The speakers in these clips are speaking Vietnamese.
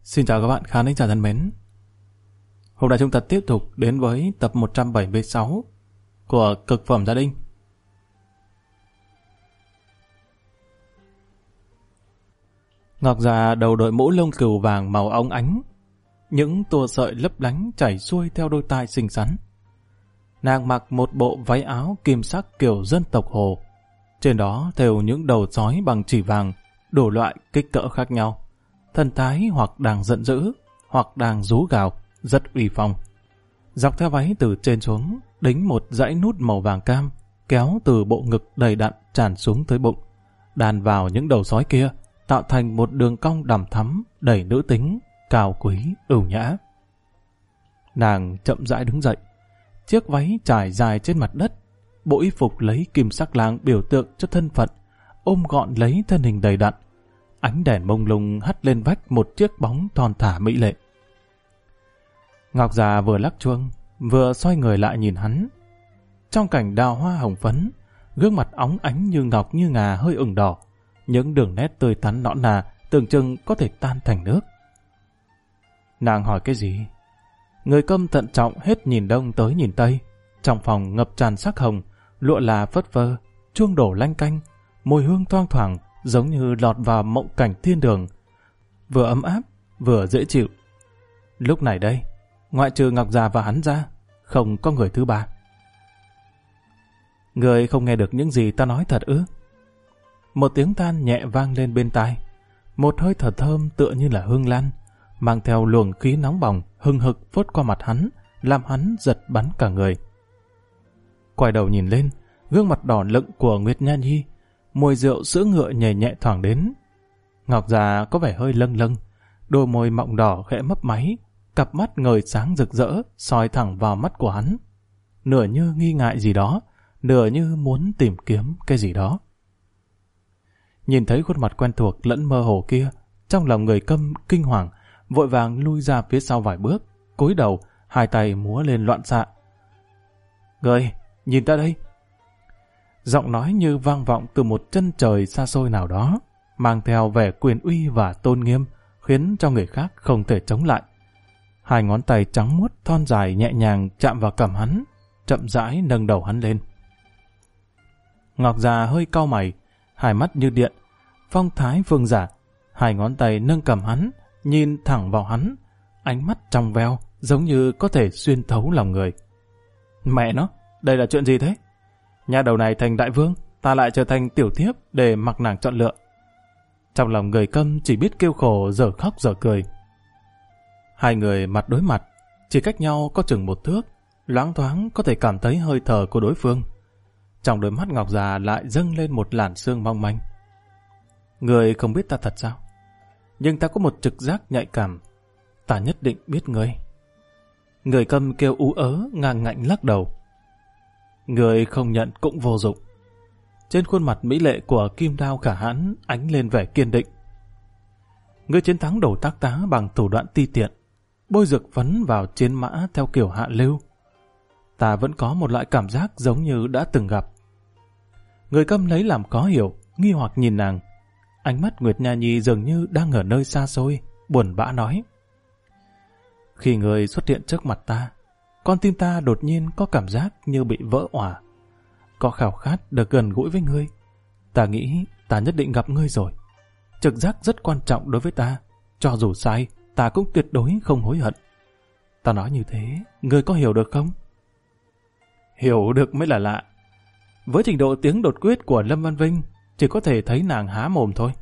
Xin chào các bạn khán thính giả thân mến. Hôm nay chúng ta tiếp tục đến với tập 176 của Cực phẩm gia đình. Ngọc già đầu đội mũ lông cừu vàng màu óng ánh, những tua sợi lấp lánh chảy xuôi theo đôi tai xinh xắn. Nàng mặc một bộ váy áo kim sắc kiểu dân tộc Hồ, trên đó thêu những đầu sói bằng chỉ vàng, đủ loại kích cỡ khác nhau. Thần thái hoặc đang giận dữ, hoặc đang rú gào, rất uy phong. Dọc theo váy từ trên xuống, đính một dãy nút màu vàng cam, kéo từ bộ ngực đầy đặn tràn xuống tới bụng, đan vào những đầu sói kia, tạo thành một đường cong đằm thắm, đầy nữ tính, cao quý, ưu nhã. Nàng chậm rãi đứng dậy, chiếc váy trải dài trên mặt đất, bộ y phục lấy kim sắc lang biểu tượng cho thân phận, ôm gọn lấy thân hình đầy đặn. Ánh đèn mông lung hắt lên vách một chiếc bóng thon thả mỹ lệ. Ngọc già vừa lắc chuông, vừa xoay người lại nhìn hắn. Trong cảnh đào hoa hồng phấn, gương mặt óng ánh như ngọc như ngà hơi ửng đỏ, những đường nét tươi tắn nõn nà tưởng chừng có thể tan thành nước. Nàng hỏi cái gì? Người câm thận trọng hết nhìn đông tới nhìn tây. Trong phòng ngập tràn sắc hồng, lụa là phất phơ, chuông đổ lanh canh, mùi hương thoang thoảng giống như lọt vào mộng cảnh thiên đường, vừa ấm áp vừa dễ chịu. Lúc này đây, ngoại trừ Ngọc già và hắn ra, không có người thứ ba. Người không nghe được những gì ta nói thật ư? Một tiếng than nhẹ vang lên bên tai, một hơi thở thơm tựa như là hương lan, mang theo luồng khí nóng bỏng hừng hực phốt qua mặt hắn, làm hắn giật bắn cả người. Quay đầu nhìn lên, gương mặt đỏ lựng của Nguyệt Nha Nhi, mùi rượu sữa ngựa nhẹ nhẹ thoảng đến. Ngọc già có vẻ hơi lâng lâng, đôi môi mọng đỏ khẽ mấp máy, cặp mắt ngời sáng rực rỡ soi thẳng vào mắt của hắn, nửa như nghi ngại gì đó, nửa như muốn tìm kiếm cái gì đó. Nhìn thấy khuôn mặt quen thuộc lẫn mơ hồ kia, trong lòng người câm kinh hoàng, vội vàng lui ra phía sau vài bước, cúi đầu, hai tay múa lên loạn xạ. Người, nhìn ta đây! Giọng nói như vang vọng từ một chân trời xa xôi nào đó, mang theo vẻ quyền uy và tôn nghiêm, khiến cho người khác không thể chống lại. Hai ngón tay trắng muốt thon dài nhẹ nhàng chạm vào cằm hắn, chậm rãi nâng đầu hắn lên. Ngọc già hơi cau mày, hai mắt như điện, phong thái vương giả, hai ngón tay nâng cằm hắn, nhìn thẳng vào hắn, ánh mắt trong veo, giống như có thể xuyên thấu lòng người. Mẹ nó, đây là chuyện gì thế? Nhà đầu này thành đại vương, ta lại trở thành tiểu thiếp để mặc nàng chọn lựa. Trong lòng người câm chỉ biết kêu khổ, dở khóc dở cười. Hai người mặt đối mặt, chỉ cách nhau có chừng một thước, loáng thoáng có thể cảm thấy hơi thở của đối phương. Trong đôi mắt Ngọc già lại dâng lên một làn sương mong manh. Người không biết ta thật sao? Nhưng ta có một trực giác nhạy cảm. Ta nhất định biết người. Người câm kêu ú ớ, ngang ngạnh lắc đầu. Người không nhận cũng vô dụng. Trên khuôn mặt mỹ lệ của Kim Đao Khả Hãn ánh lên vẻ kiên định. Người chiến thắng Đồ Tác Tá bằng thủ đoạn ti tiện, bôi dược phấn vào chiến mã theo kiểu hạ lưu. Ta vẫn có một loại cảm giác giống như đã từng gặp. Người câm lấy làm khó hiểu, nghi hoặc nhìn nàng. Ánh mắt Nguyệt Nha Nhi dường như đang ở nơi xa xôi, buồn bã nói. Khi người xuất hiện trước mặt ta, con tim ta đột nhiên có cảm giác như bị vỡ òa. Có khao khát được gần gũi với ngươi. Ta nghĩ ta nhất định gặp ngươi rồi. Trực giác rất quan trọng đối với ta. Cho dù sai, ta cũng tuyệt đối không hối hận. Ta nói như thế, ngươi có hiểu được không? Hiểu được mới là lạ. Với trình độ tiếng đột quyết của Lâm Văn Vinh, chỉ có thể thấy nàng há mồm thôi.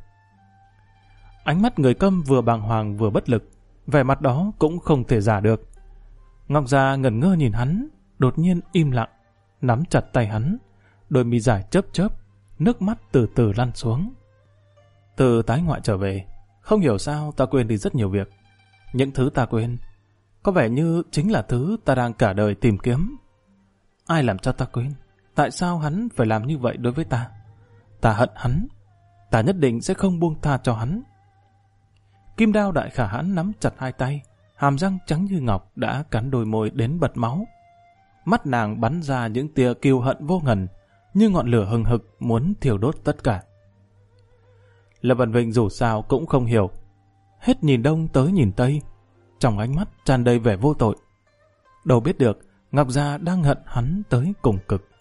Ánh mắt người câm vừa bàng hoàng vừa bất lực, vẻ mặt đó cũng không thể giả được. Ngọc già ngẩn ngơ nhìn hắn, đột nhiên im lặng, nắm chặt tay hắn, đôi mi dài chớp chớp, nước mắt từ từ lăn xuống. Từ tái ngoại trở về, không hiểu sao ta quên đi rất nhiều việc. Những thứ ta quên, có vẻ như chính là thứ ta đang cả đời tìm kiếm. Ai làm cho ta quên? Tại sao hắn phải làm như vậy đối với ta? Ta hận hắn, ta nhất định sẽ không buông tha cho hắn. Kim Đao Đại Khả Hãn nắm chặt hai tay, hàm răng trắng như ngọc đã cắn đôi môi đến bật máu. Mắt nàng bắn ra những tia kiêu hận vô ngần, như ngọn lửa hừng hực muốn thiêu đốt tất cả. Lâm Văn Vinh dù sao cũng không hiểu. hết nhìn đông tới nhìn tây, trong ánh mắt tràn đầy vẻ vô tội. Đâu biết được Ngọc Già đang hận hắn tới cùng cực.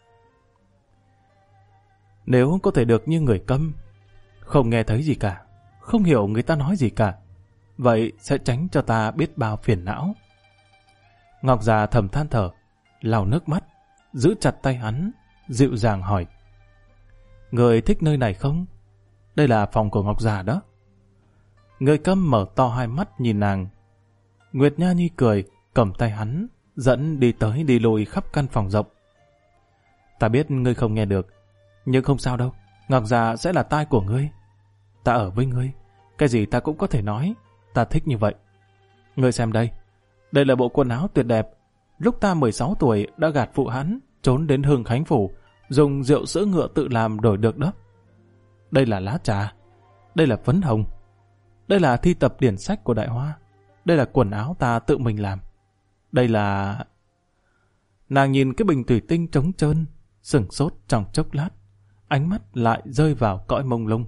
Nếu có thể được như người câm, không nghe thấy gì cả, không hiểu người ta nói gì cả, vậy sẽ tránh cho ta biết bao phiền não. Ngọc Già thầm than thở, lau nước mắt, giữ chặt tay hắn, dịu dàng hỏi: Người thích nơi này không? Đây là phòng của Ngọc Già đó. Người câm mở to hai mắt nhìn nàng. Nguyệt Nha Nhi cười, cầm tay hắn, dẫn đi tới đi lùi khắp căn phòng rộng. Ta biết ngươi không nghe được, nhưng không sao đâu, Ngọc Già sẽ là tai của ngươi. Ta ở với ngươi, cái gì ta cũng có thể nói, ta thích như vậy. Ngươi xem đây, đây là bộ quần áo tuyệt đẹp. Lúc ta 16 tuổi đã gạt phụ hắn, trốn đến Hưng Khánh Phủ, dùng rượu sữa ngựa tự làm đổi được đó. Đây là lá trà, đây là phấn hồng, đây là thi tập điển sách của Đại Hoa, đây là quần áo ta tự mình làm. Đây là... Nàng nhìn cái bình thủy tinh trống trơn, sửng sốt trong chốc lát, ánh mắt lại rơi vào cõi mông lung.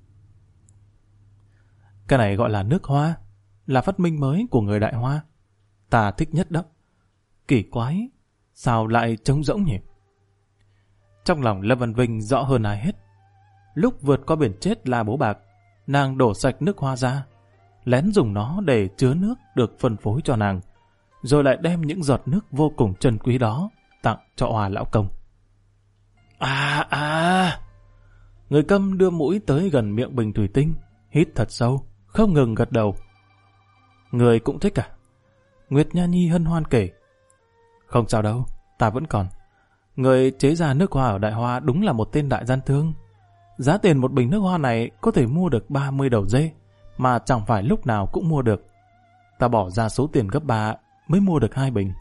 Cái này gọi là nước hoa, là phát minh mới của người Đại Hoa. Ta thích nhất đó. Kỳ quái, sao lại trống rỗng nhỉ? Trong lòng Lâm Văn Vinh rõ hơn ai hết. Lúc vượt qua biển chết là Bố Bạc, nàng đổ sạch nước hoa ra, lén dùng nó để chứa nước được phân phối cho nàng, rồi lại đem những giọt nước vô cùng trân quý đó tặng cho Hoa lão công. Người câm đưa mũi tới gần miệng bình thủy tinh, hít thật sâu, không ngừng gật đầu. Người cũng thích à? Nguyệt Nha Nhi hân hoan kể. Không sao đâu, ta vẫn còn. Người chế ra nước hoa ở Đại Hoa đúng là một tên đại gian thương. Giá tiền một bình nước hoa này có thể mua được 30 đầu dê, mà chẳng phải lúc nào cũng mua được. Ta bỏ ra số tiền gấp 3 mới mua được 2 bình.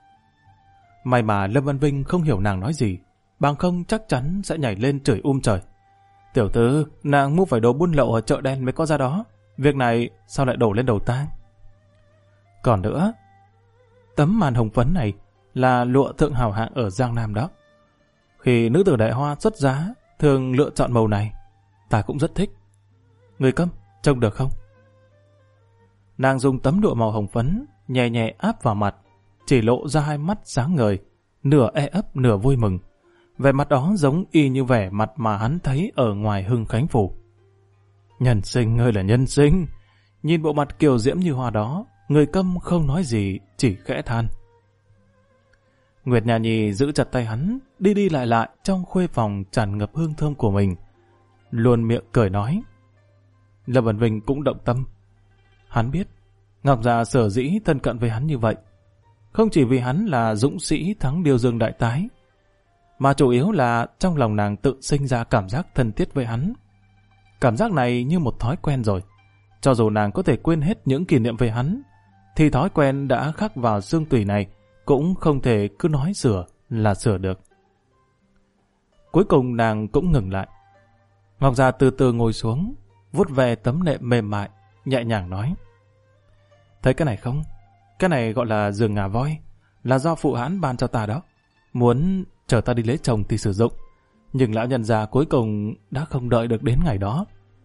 May mà Lâm Văn Vinh không hiểu nàng nói gì, bằng không chắc chắn sẽ nhảy lên chửi trời. Tiểu tử, nàng mua phải đồ buôn lậu ở chợ đen mới có ra đó. Việc này sao lại đổ lên đầu ta? Còn nữa, tấm màn hồng phấn này là lụa thượng hào hạng ở Giang Nam đó. Khi nữ tử Đại Hoa xuất giá, thường lựa chọn màu này. Ta cũng rất thích. Người câm, trông được không? Nàng dùng tấm lụa màu hồng phấn nhẹ nhẹ áp vào mặt, chỉ lộ ra hai mắt sáng ngời, nửa e ấp nửa vui mừng. Vẻ mặt đó giống y như vẻ mặt mà hắn thấy ở ngoài Hưng Khánh Phủ. Nhân sinh ơi là nhân sinh! Nhìn bộ mặt kiều diễm như hoa đó, người câm không nói gì, chỉ khẽ than. Nguyệt Nha Nhi giữ chặt tay hắn, đi đi lại lại trong khuê phòng tràn ngập hương thơm của mình, luôn miệng cười nói. Lâm Văn Vinh cũng động tâm. Hắn biết Ngọc Già sở dĩ thân cận với hắn như vậy, không chỉ vì hắn là dũng sĩ thắng Điêu Dương đại tái, mà chủ yếu là trong lòng nàng tự sinh ra cảm giác thân thiết với hắn. Cảm giác này như một thói quen rồi. Cho dù nàng có thể quên hết những kỷ niệm về hắn, thì thói quen đã khắc vào xương tủy này cũng không thể cứ nói sửa là sửa được. Cuối cùng nàng cũng ngừng lại. Ngọc Già từ từ ngồi xuống, vuốt về tấm nệm mềm mại, nhẹ nhàng nói. Thấy cái này không? Cái này gọi là giường ngà voi, là do phụ hãn ban cho ta đó. Muốn chờ ta đi lấy chồng thì sử dụng, nhưng lão nhân già cuối cùng đã không đợi được đến ngày đó.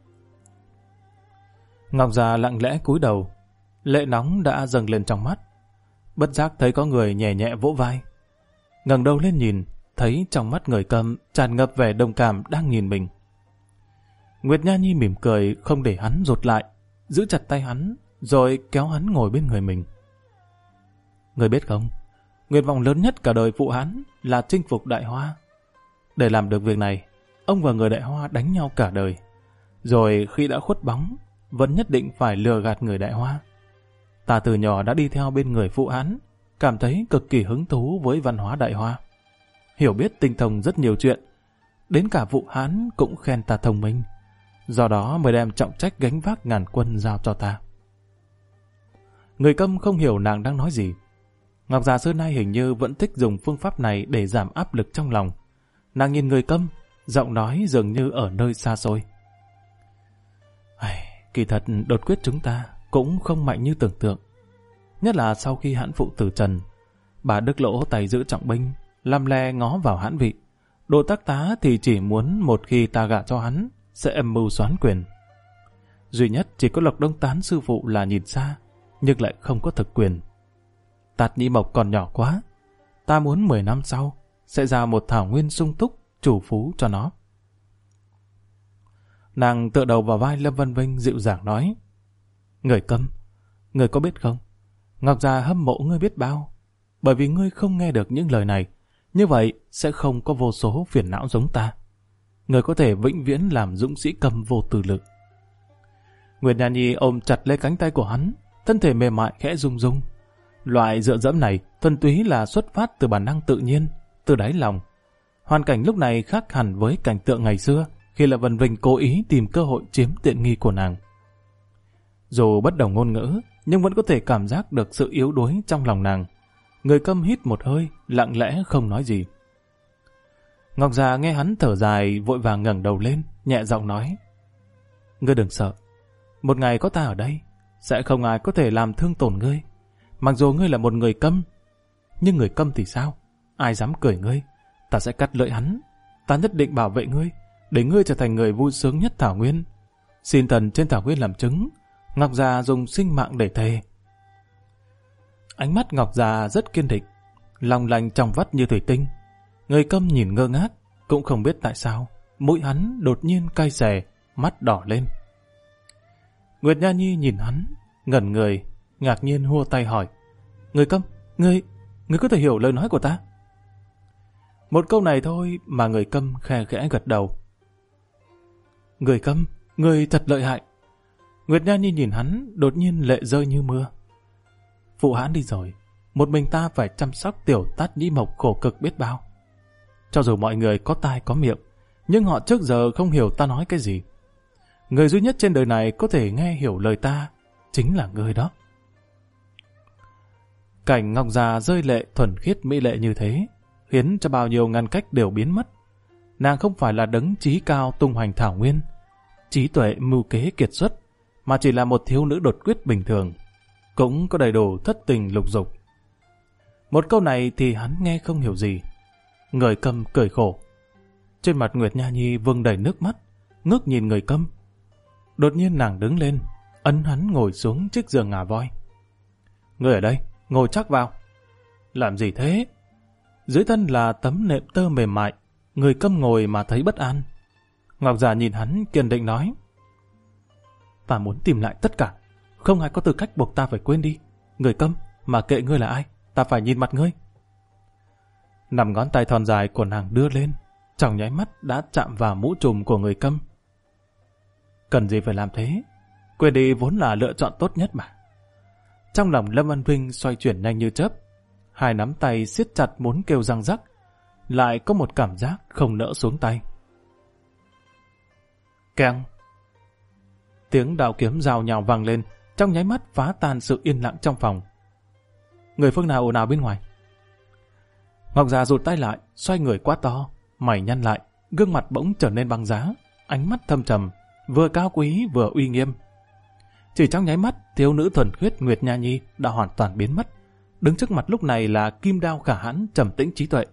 Ngọc Già lặng lẽ cúi đầu, lệ nóng đã dâng lên trong mắt. Bất giác thấy có người nhẹ nhẹ vỗ vai. Ngẩng đầu lên nhìn, thấy trong mắt người câm tràn ngập vẻ đồng cảm đang nhìn mình. Nguyệt Nha Nhi mỉm cười không để hắn rụt lại, giữ chặt tay hắn, rồi kéo hắn ngồi bên người mình. Người biết không, nguyện vọng lớn nhất cả đời phụ hắn là chinh phục Đại Hoa. Để làm được việc này, ông và người Đại Hoa đánh nhau cả đời. Rồi khi đã khuất bóng, vẫn nhất định phải lừa gạt người Đại Hoa. Ta từ nhỏ đã đi theo bên người phụ hắn, cảm thấy cực kỳ hứng thú với văn hóa Đại Hoa. Hiểu biết tinh thông rất nhiều chuyện, đến cả phụ hán cũng khen ta thông minh. Do đó mới đem trọng trách gánh vác ngàn quân giao cho ta. Người câm không hiểu nàng đang nói gì. Ngọc Già xưa nay hình như vẫn thích dùng phương pháp này để giảm áp lực trong lòng. Nàng nhìn người câm, giọng nói dường như ở nơi xa xôi. Kỳ thật đột quyết chúng ta cũng không mạnh như tưởng tượng. Nhất là sau khi hãn phụ tử trần, bà Đức Lỗ tay giữ trọng binh, lăm le ngó vào hãn vị. Đồ Tác Tá thì chỉ muốn một khi ta gả cho hắn, sẽ âm mưu soán quyền. Duy nhất chỉ có Lộc Đông Tán sư phụ là nhìn xa, nhưng lại không có thực quyền. Tạt Nhĩ Mộc còn nhỏ quá, ta muốn 10 năm sau sẽ ra một thảo nguyên sung túc, chủ phú cho nó. Nàng tựa đầu vào vai Lâm Vân Vinh dịu dàng nói, Người Câm, ngươi có biết không, Ngọc già hâm mộ ngươi biết bao, bởi vì ngươi không nghe được những lời này, như vậy sẽ không có vô số phiền não giống ta. Ngươi có thể vĩnh viễn làm dũng sĩ Câm vô tư lực. Nguyệt Nha Nhi ôm chặt lấy cánh tay của hắn, thân thể mềm mại khẽ rung rung. Loại dựa dẫm này thuần túy là xuất phát từ bản năng tự nhiên, từ đáy lòng. Hoàn cảnh lúc này khác hẳn với cảnh tượng ngày xưa, khi là Vân Vinh cố ý tìm cơ hội chiếm tiện nghi của nàng. Dù bất đồng ngôn ngữ, nhưng vẫn có thể cảm giác được sự yếu đuối trong lòng nàng. Người Câm hít một hơi, lặng lẽ không nói gì. Ngọc già nghe hắn thở dài, vội vàng ngẩng đầu lên, nhẹ giọng nói, Ngươi đừng sợ, một ngày có ta ở đây, sẽ không ai có thể làm thương tổn ngươi. Mặc dù ngươi là một người câm, nhưng người câm thì sao? Ai dám cười ngươi? Ta sẽ cắt lưỡi hắn. Ta nhất định bảo vệ ngươi, để ngươi trở thành người vui sướng nhất Thảo Nguyên. Xin thần trên Thảo Nguyên làm chứng. Ngọc già dùng sinh mạng để thề. Ánh mắt Ngọc già rất kiên định, long lanh trong vắt như thủy tinh. Người câm nhìn ngơ ngác, cũng không biết tại sao mũi hắn đột nhiên cay xè, mắt đỏ lên. Nguyệt Nha Nhi nhìn hắn, ngẩn người, ngạc nhiên hua tay hỏi, Người Câm, ngươi có thể hiểu lời nói của ta? Một câu này thôi mà người Câm khe khẽ gật đầu. Người Câm, ngươi thật lợi hại. Nguyệt Nha Nhi nhìn hắn, đột nhiên lệ rơi như mưa. Phụ hãn đi rồi, một mình ta phải chăm sóc tiểu Tát Nhĩ Mộc khổ cực biết bao. Cho dù mọi người có tai có miệng, nhưng họ trước giờ không hiểu ta nói cái gì. Người duy nhất trên đời này có thể nghe hiểu lời ta chính là ngươi đó. Cảnh Ngọc già rơi lệ thuần khiết mỹ lệ như thế khiến cho bao nhiêu ngăn cách đều biến mất. Nàng không phải là đấng trí cao tung hoành thảo nguyên, trí tuệ mưu kế kiệt xuất, mà chỉ là một thiếu nữ đột quyết bình thường, cũng có đầy đủ thất tình lục dục. Một câu này thì hắn nghe không hiểu gì. Người Câm cười khổ. Trên mặt Nguyệt Nha Nhi vương đầy nước mắt, ngước nhìn người Câm. Đột nhiên nàng đứng lên, ấn hắn ngồi xuống chiếc giường ngà voi. Ngươi ở đây, ngồi chắc vào. Làm gì thế? Dưới thân là tấm nệm tơ mềm mại, người Câm ngồi mà thấy bất an. Ngọc già nhìn hắn kiên định nói, ta muốn tìm lại tất cả, không ai có tư cách buộc ta phải quên đi. Người Câm, mà kệ ngươi là ai, ta phải nhìn mặt ngươi. Nằm ngón tay thon dài của nàng đưa lên, trong nháy mắt đã chạm vào mũ trùm của người Câm. Cần gì phải làm thế? Quên đi vốn là lựa chọn tốt nhất mà. Trong lòng Lâm Văn Vinh xoay chuyển nhanh như chớp, hai nắm tay siết chặt muốn kêu răng rắc, lại có một cảm giác không nỡ xuống tay. Keng! Tiếng đao kiếm rào nhào vang lên, trong nháy mắt phá tan sự yên lặng trong phòng. Người phương nào ồn ào bên ngoài? Ngọc già rụt tay lại, xoay người quá to, mày nhăn lại, gương mặt bỗng trở nên băng giá, ánh mắt thâm trầm, vừa cao quý vừa uy nghiêm. Chỉ trong nháy mắt, thiếu nữ thuần khiết Nguyệt Nha Nhi đã hoàn toàn biến mất. Đứng trước mặt lúc này là kim đao khả hãn trầm tĩnh trí tuệ.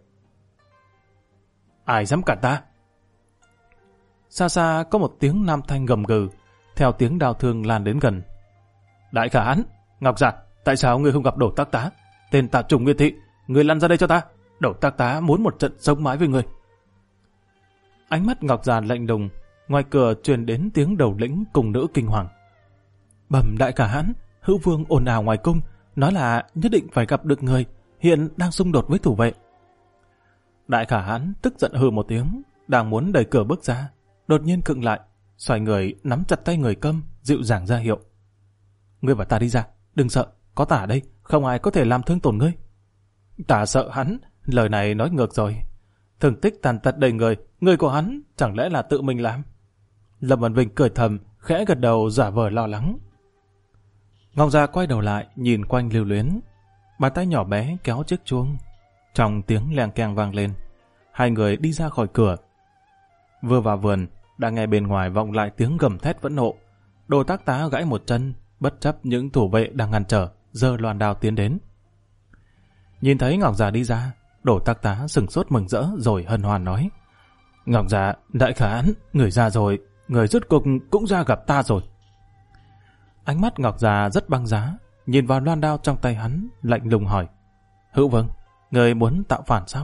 Ai dám cản ta? Xa xa có một tiếng nam thanh gầm gừ, theo tiếng đao thương lan đến gần. Đại khả hãn, Ngọc già, tại sao ngươi không gặp Đổ Tác Tá? Tên tạp chủng Nguyệt Thị, ngươi lăn ra đây cho ta. Đổ Tác Tá muốn một trận sống mái với ngươi. Ánh mắt Ngọc già lạnh lùng, ngoài cửa truyền đến tiếng đầu lĩnh cùng nữ kinh hoàng. Bẩm đại khả hãn, hữu vương ồn ào ngoài cung, nói là nhất định phải gặp được người, hiện đang xung đột với thủ vệ. Đại khả hãn tức giận hừ một tiếng, đang muốn đẩy cửa bước ra, đột nhiên khựng lại, xoay người nắm chặt tay người Câm, dịu dàng ra hiệu. Ngươi và ta đi ra, đừng sợ, có ta ở đây, không ai có thể làm thương tổn ngươi. Ta sợ hắn, lời này nói ngược rồi. Thương tích tàn tật đầy người của hắn chẳng lẽ là tự mình làm? Lâm Văn Vinh cười thầm, khẽ gật đầu giả vờ lo lắng. Ngọc già quay đầu lại, nhìn quanh lưu luyến. Bàn tay nhỏ bé kéo chiếc chuông. Trong tiếng leng keng vang lên, hai người đi ra khỏi cửa. Vừa vào vườn, đã nghe bên ngoài vọng lại tiếng gầm thét phẫn nộ. Đồ Tác Tá gãy một chân, bất chấp những thủ vệ đang ngăn trở, giơ loan đao tiến đến. Nhìn thấy Ngọc già đi ra, Đồ Tác Tá sừng sốt mừng rỡ rồi hân hoan nói: Ngọc già, đại khả hãn, người ra rồi, người rốt cuộc cũng ra gặp ta rồi. Ánh mắt Ngọc già rất băng giá, nhìn vào loan đao trong tay hắn, lạnh lùng hỏi: Hữu Vương, người muốn tạo phản sao?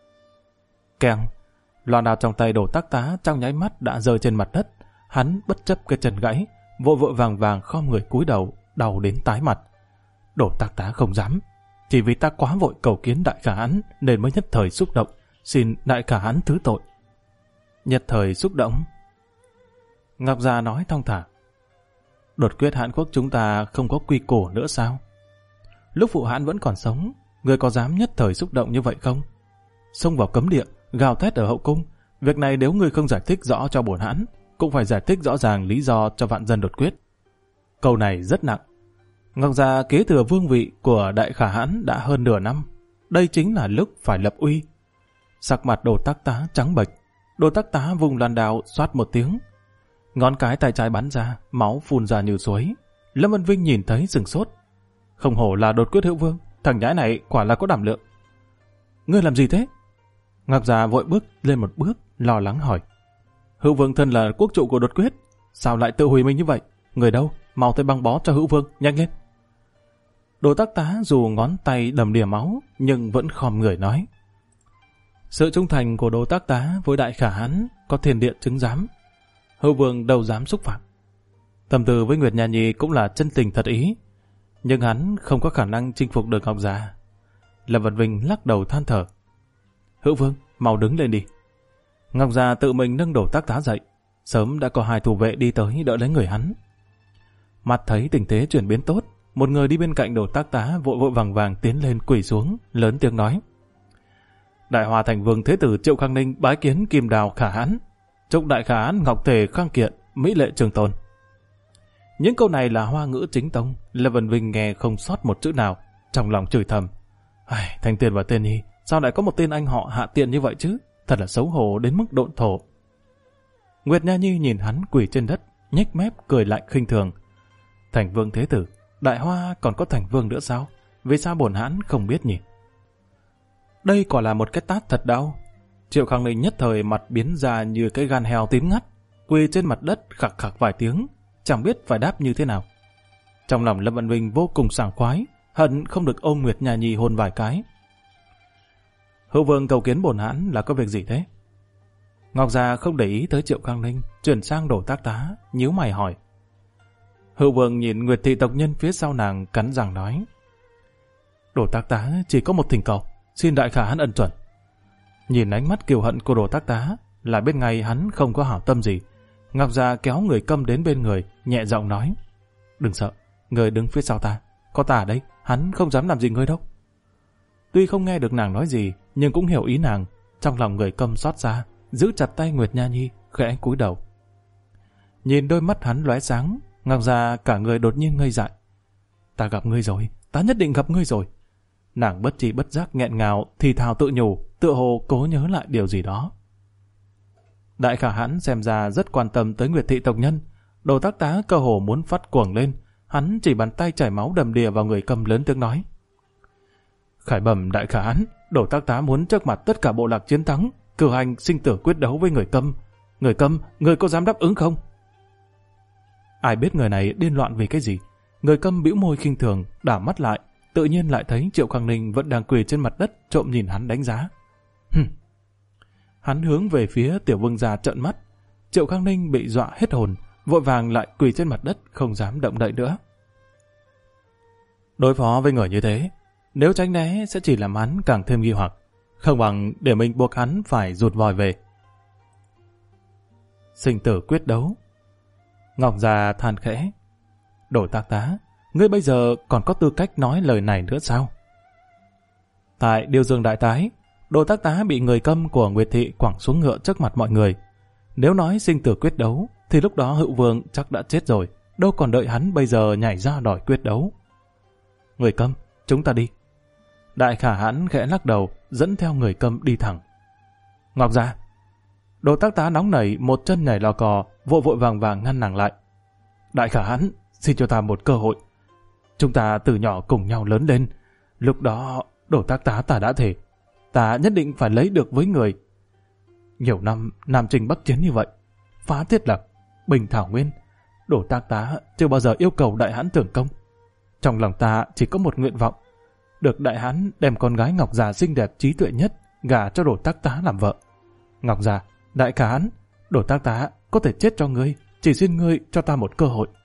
Keng, loan đao trong tay Đồ Tác Tá trong nháy mắt đã rơi trên mặt đất. Hắn bất chấp cái chân gãy, vội vội vàng vàng khom người cúi đầu, đau đến tái mặt. Đồ Tác Tá không dám, chỉ vì ta quá vội cầu kiến đại khả hãn nên mới nhất thời xúc động, xin đại khả hãn thứ tội. Nhất thời xúc động? Ngọc già nói thong thả: Đột quyết Hãn Quốc chúng ta không có quy củ nữa sao? Lúc phụ hãn vẫn còn sống, người có dám nhất thời xúc động như vậy không? Xông vào cấm địa, gào thét ở hậu cung, việc này nếu ngươi không giải thích rõ cho bổn hãn, cũng phải giải thích rõ ràng lý do cho vạn dân đột quyết. Câu này rất nặng. Ngọc già kế thừa vương vị của đại khả hãn đã hơn nửa năm. Đây chính là lúc phải lập uy. Sắc mặt Đồ Tác Tá trắng bệch. Đồ Tác Tá vùng loan đao xoát một tiếng. Ngón cái tay trái bắn ra, máu phun ra như suối. Lâm Vân Vinh nhìn thấy sửng sốt. Không hổ là đột quyết Hữu Vương, thằng nhãi này quả là có đảm lượng. Ngươi làm gì thế? Ngọc già vội bước lên một bước, lo lắng hỏi. Hữu Vương thân là quốc trụ của đột quyết, sao lại tự hủy mình như vậy? Người đâu? Mau tới băng bó cho Hữu Vương, nhanh lên. Đồ Tác Tá dù ngón tay đầm đìa máu, nhưng vẫn khom người nói: Sự trung thành của Đồ Tác Tá với đại khả hãn có thiên địa chứng giám. Hữu Vương đâu dám xúc phạm. Tâm tư với Nguyệt Nha Nhi cũng là chân tình thật ý, nhưng hắn không có khả năng chinh phục được Ngọc già. Lâm Vân Vinh lắc đầu than thở: Hữu Vương, mau đứng lên đi. Ngọc già tự mình nâng Đồ Tác Tá dậy. Sớm đã có hai thủ vệ đi tới đỡ lấy người hắn. Mặt thấy tình thế chuyển biến tốt, một người đi bên cạnh Đồ Tác Tá vội vội vàng vàng tiến lên quỳ xuống, lớn tiếng nói: Đại Hòa Thành Vương Thế tử Triệu Khang Ninh bái kiến Kim Đào khả hãn, chúc đại khả hãn ngọc thể khang kiện, mỹ lệ trường tồn. Những câu này là hoa ngữ chính tông. Lâm Vân Vinh nghe không sót một chữ nào, trong lòng chửi thầm: Thanh Tiền và Tên Nhi, sao lại có một tên anh họ hạ tiện như vậy chứ? Thật là xấu hổ đến mức độn thổ. Nguyệt Nha Nhi nhìn hắn quỳ trên đất, nhếch mép cười lạnh khinh thường: Thành Vương Thế tử, Đại Hoa còn có Thành Vương nữa sao? Vì sao bổn hãn không biết nhỉ? Đây quả là một cái tát thật đau. Triệu Khang Ninh nhất thời mặt biến ra như cái gan heo tím ngắt, quỳ trên mặt đất khặc khặc vài tiếng, chẳng biết phải đáp như thế nào. Trong lòng Lâm Vân Vinh vô cùng sảng khoái, hận không được ôm Nguyệt Nha Nhi hôn vài cái. Hữu Vương cầu kiến bổn hãn là có việc gì thế? Ngọc già không để ý tới Triệu Khang Ninh, chuyển sang Đồ Tác Tá, nhíu mày hỏi. Hữu Vương nhìn Nguyệt thị tộc nhân phía sau nàng, cắn răng nói: Đồ Tác Tá chỉ có một thỉnh cầu, xin đại khả hãn ân chuẩn. Nhìn ánh mắt kiêu hận của Đồ Tác Tá, là biết ngay hắn không có hảo tâm gì. Ngọc già kéo người câm đến bên người, nhẹ giọng nói: Đừng sợ, người đứng phía sau ta, có ta ở đây, hắn không dám làm gì ngươi đâu. Tuy không nghe được nàng nói gì, nhưng cũng hiểu ý nàng. Trong lòng người câm xót xa, giữ chặt tay Nguyệt Nha Nhi, khẽ cúi đầu. Nhìn đôi mắt hắn lóe sáng, Ngọc già cả người đột nhiên ngây dại. Ta gặp ngươi rồi, ta nhất định gặp ngươi rồi. Nàng bất tri bất giác nghẹn ngào, thì thào tự nhủ, tựa hồ cố nhớ lại điều gì đó. Đại khả hãn xem ra rất quan tâm tới Nguyệt thị tộc nhân. Đồ Tác Tá cơ hồ muốn phát cuồng lên, hắn chỉ bàn tay chảy máu đầm đìa vào người câm, lớn tiếng nói: Khải bẩm đại khả hãn, Đồ Tác Tá muốn trước mặt tất cả bộ lạc chiến thắng, cử hành sinh tử quyết đấu với người câm. Người câm, người có dám đáp ứng không? Ai biết người này điên loạn vì cái gì? Người câm bĩu môi khinh thường, đảo mắt lại, tự nhiên lại thấy Triệu Khang Ninh vẫn đang quỳ trên mặt đất, trộm nhìn hắn đánh giá. Hắn hướng về phía Tiểu Vương gia trợn mắt. Triệu Khang Ninh bị dọa hết hồn, vội vàng lại quỳ trên mặt đất, không dám động đậy nữa. Đối phó với người như thế, nếu tránh né sẽ chỉ làm hắn càng thêm nghi hoặc, không bằng để mình buộc hắn phải rụt vòi về. Sinh tử quyết đấu. Ngọc già than khẽ: Đồ Tác Tá, ngươi bây giờ còn có tư cách nói lời này nữa sao? Tại Điêu Dương Đại Tái, Đồ Tác Tá bị người câm của Nguyệt thị quẳng xuống ngựa trước mặt mọi người. Nếu nói sinh tử quyết đấu, thì lúc đó Hữu Vương chắc đã chết rồi, đâu còn đợi hắn bây giờ nhảy ra đòi quyết đấu. Người câm, chúng ta đi. Đại khả hãn khẽ lắc đầu, dẫn theo người câm đi thẳng. Ngọc già. Đồ Tác Tá nóng nảy, một chân nhảy lò cò, vội vội vàng vàng ngăn nàng lại. Đại khả hãn, xin cho ta một cơ hội. Chúng ta từ nhỏ cùng nhau lớn lên. Lúc đó, Đồ Tác Tá ta đã thề, ta nhất định phải lấy được với người. Nhiều năm Nam Trinh Bắc Chiến như vậy, phá Thiết Lập, Bình Thảo Nguyên, Đổ Tác Tá chưa bao giờ yêu cầu đại hãn thưởng công. Trong lòng ta chỉ có một nguyện vọng, được đại hãn đem con gái Ngọc Già xinh đẹp trí tuệ nhất gả cho Đổ Tác Tá làm vợ. Ngọc Già, đại ca hãn, Đổ Tác Tá có thể chết cho ngươi, chỉ xin ngươi cho ta một cơ hội.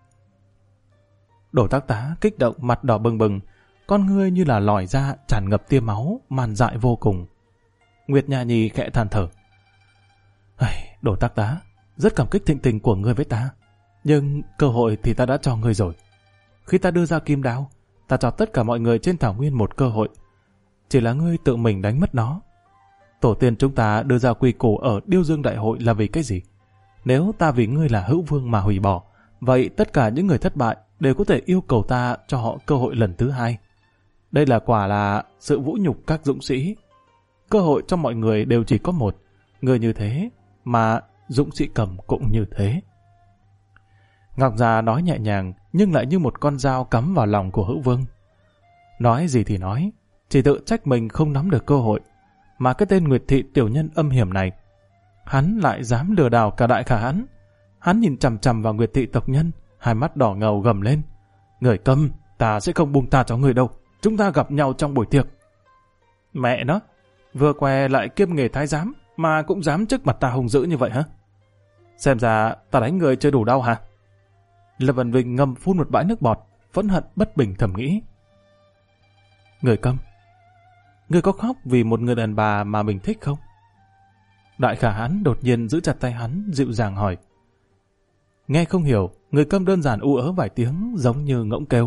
Đổ Tác Tá kích động, mặt đỏ bừng bừng, con ngươi như là lòi ra, tràn ngập tia máu, man dại vô cùng. Nguyệt Nha Nhi khẽ than thở. Đổ Tác Tá, rất cảm kích thịnh tình của ngươi với ta, nhưng cơ hội thì ta đã cho ngươi rồi. Khi ta đưa ra kim đao, ta cho tất cả mọi người trên thảo nguyên một cơ hội. Chỉ là ngươi tự mình đánh mất nó. Tổ tiên chúng ta đưa ra quy củ ở Điêu Dương Đại Hội là vì cái gì? Nếu ta vì ngươi là hữu vương mà hủy bỏ, vậy tất cả những người thất bại đều có thể yêu cầu ta cho họ cơ hội lần thứ hai. Đây là quả là sự vũ nhục các dũng sĩ. Cơ hội cho mọi người đều chỉ có một. Người như thế, mà dũng sĩ Cầm cũng như thế. Ngọc Già nói nhẹ nhàng, nhưng lại như một con dao cắm vào lòng của hữu vương. Nói gì thì nói, chỉ tự trách mình không nắm được cơ hội, mà cái tên Nguyệt Thị tiểu nhân âm hiểm này, hắn lại dám lừa đảo cả đại khả hãn. Hắn nhìn chằm chằm vào Nguyệt Thị tộc nhân, hai mắt đỏ ngầu gầm lên. Người Câm, ta sẽ không buông tha cho người đâu, chúng ta gặp nhau trong buổi tiệc. Mẹ nó, vừa què lại kiêm nghề thái giám, mà cũng dám trước mặt ta hung dữ như vậy hả? Xem ra ta đánh người chưa đủ đau hả? Lâm Vân Vinh ngầm phun một bãi nước bọt, phẫn hận bất bình thầm nghĩ. Người Câm, người có khóc vì một người đàn bà mà mình thích không? Đại khả hãn đột nhiên giữ chặt tay hắn, dịu dàng hỏi. Nghe không hiểu, người Câm đơn giản u ớ vài tiếng giống như ngỗng kêu.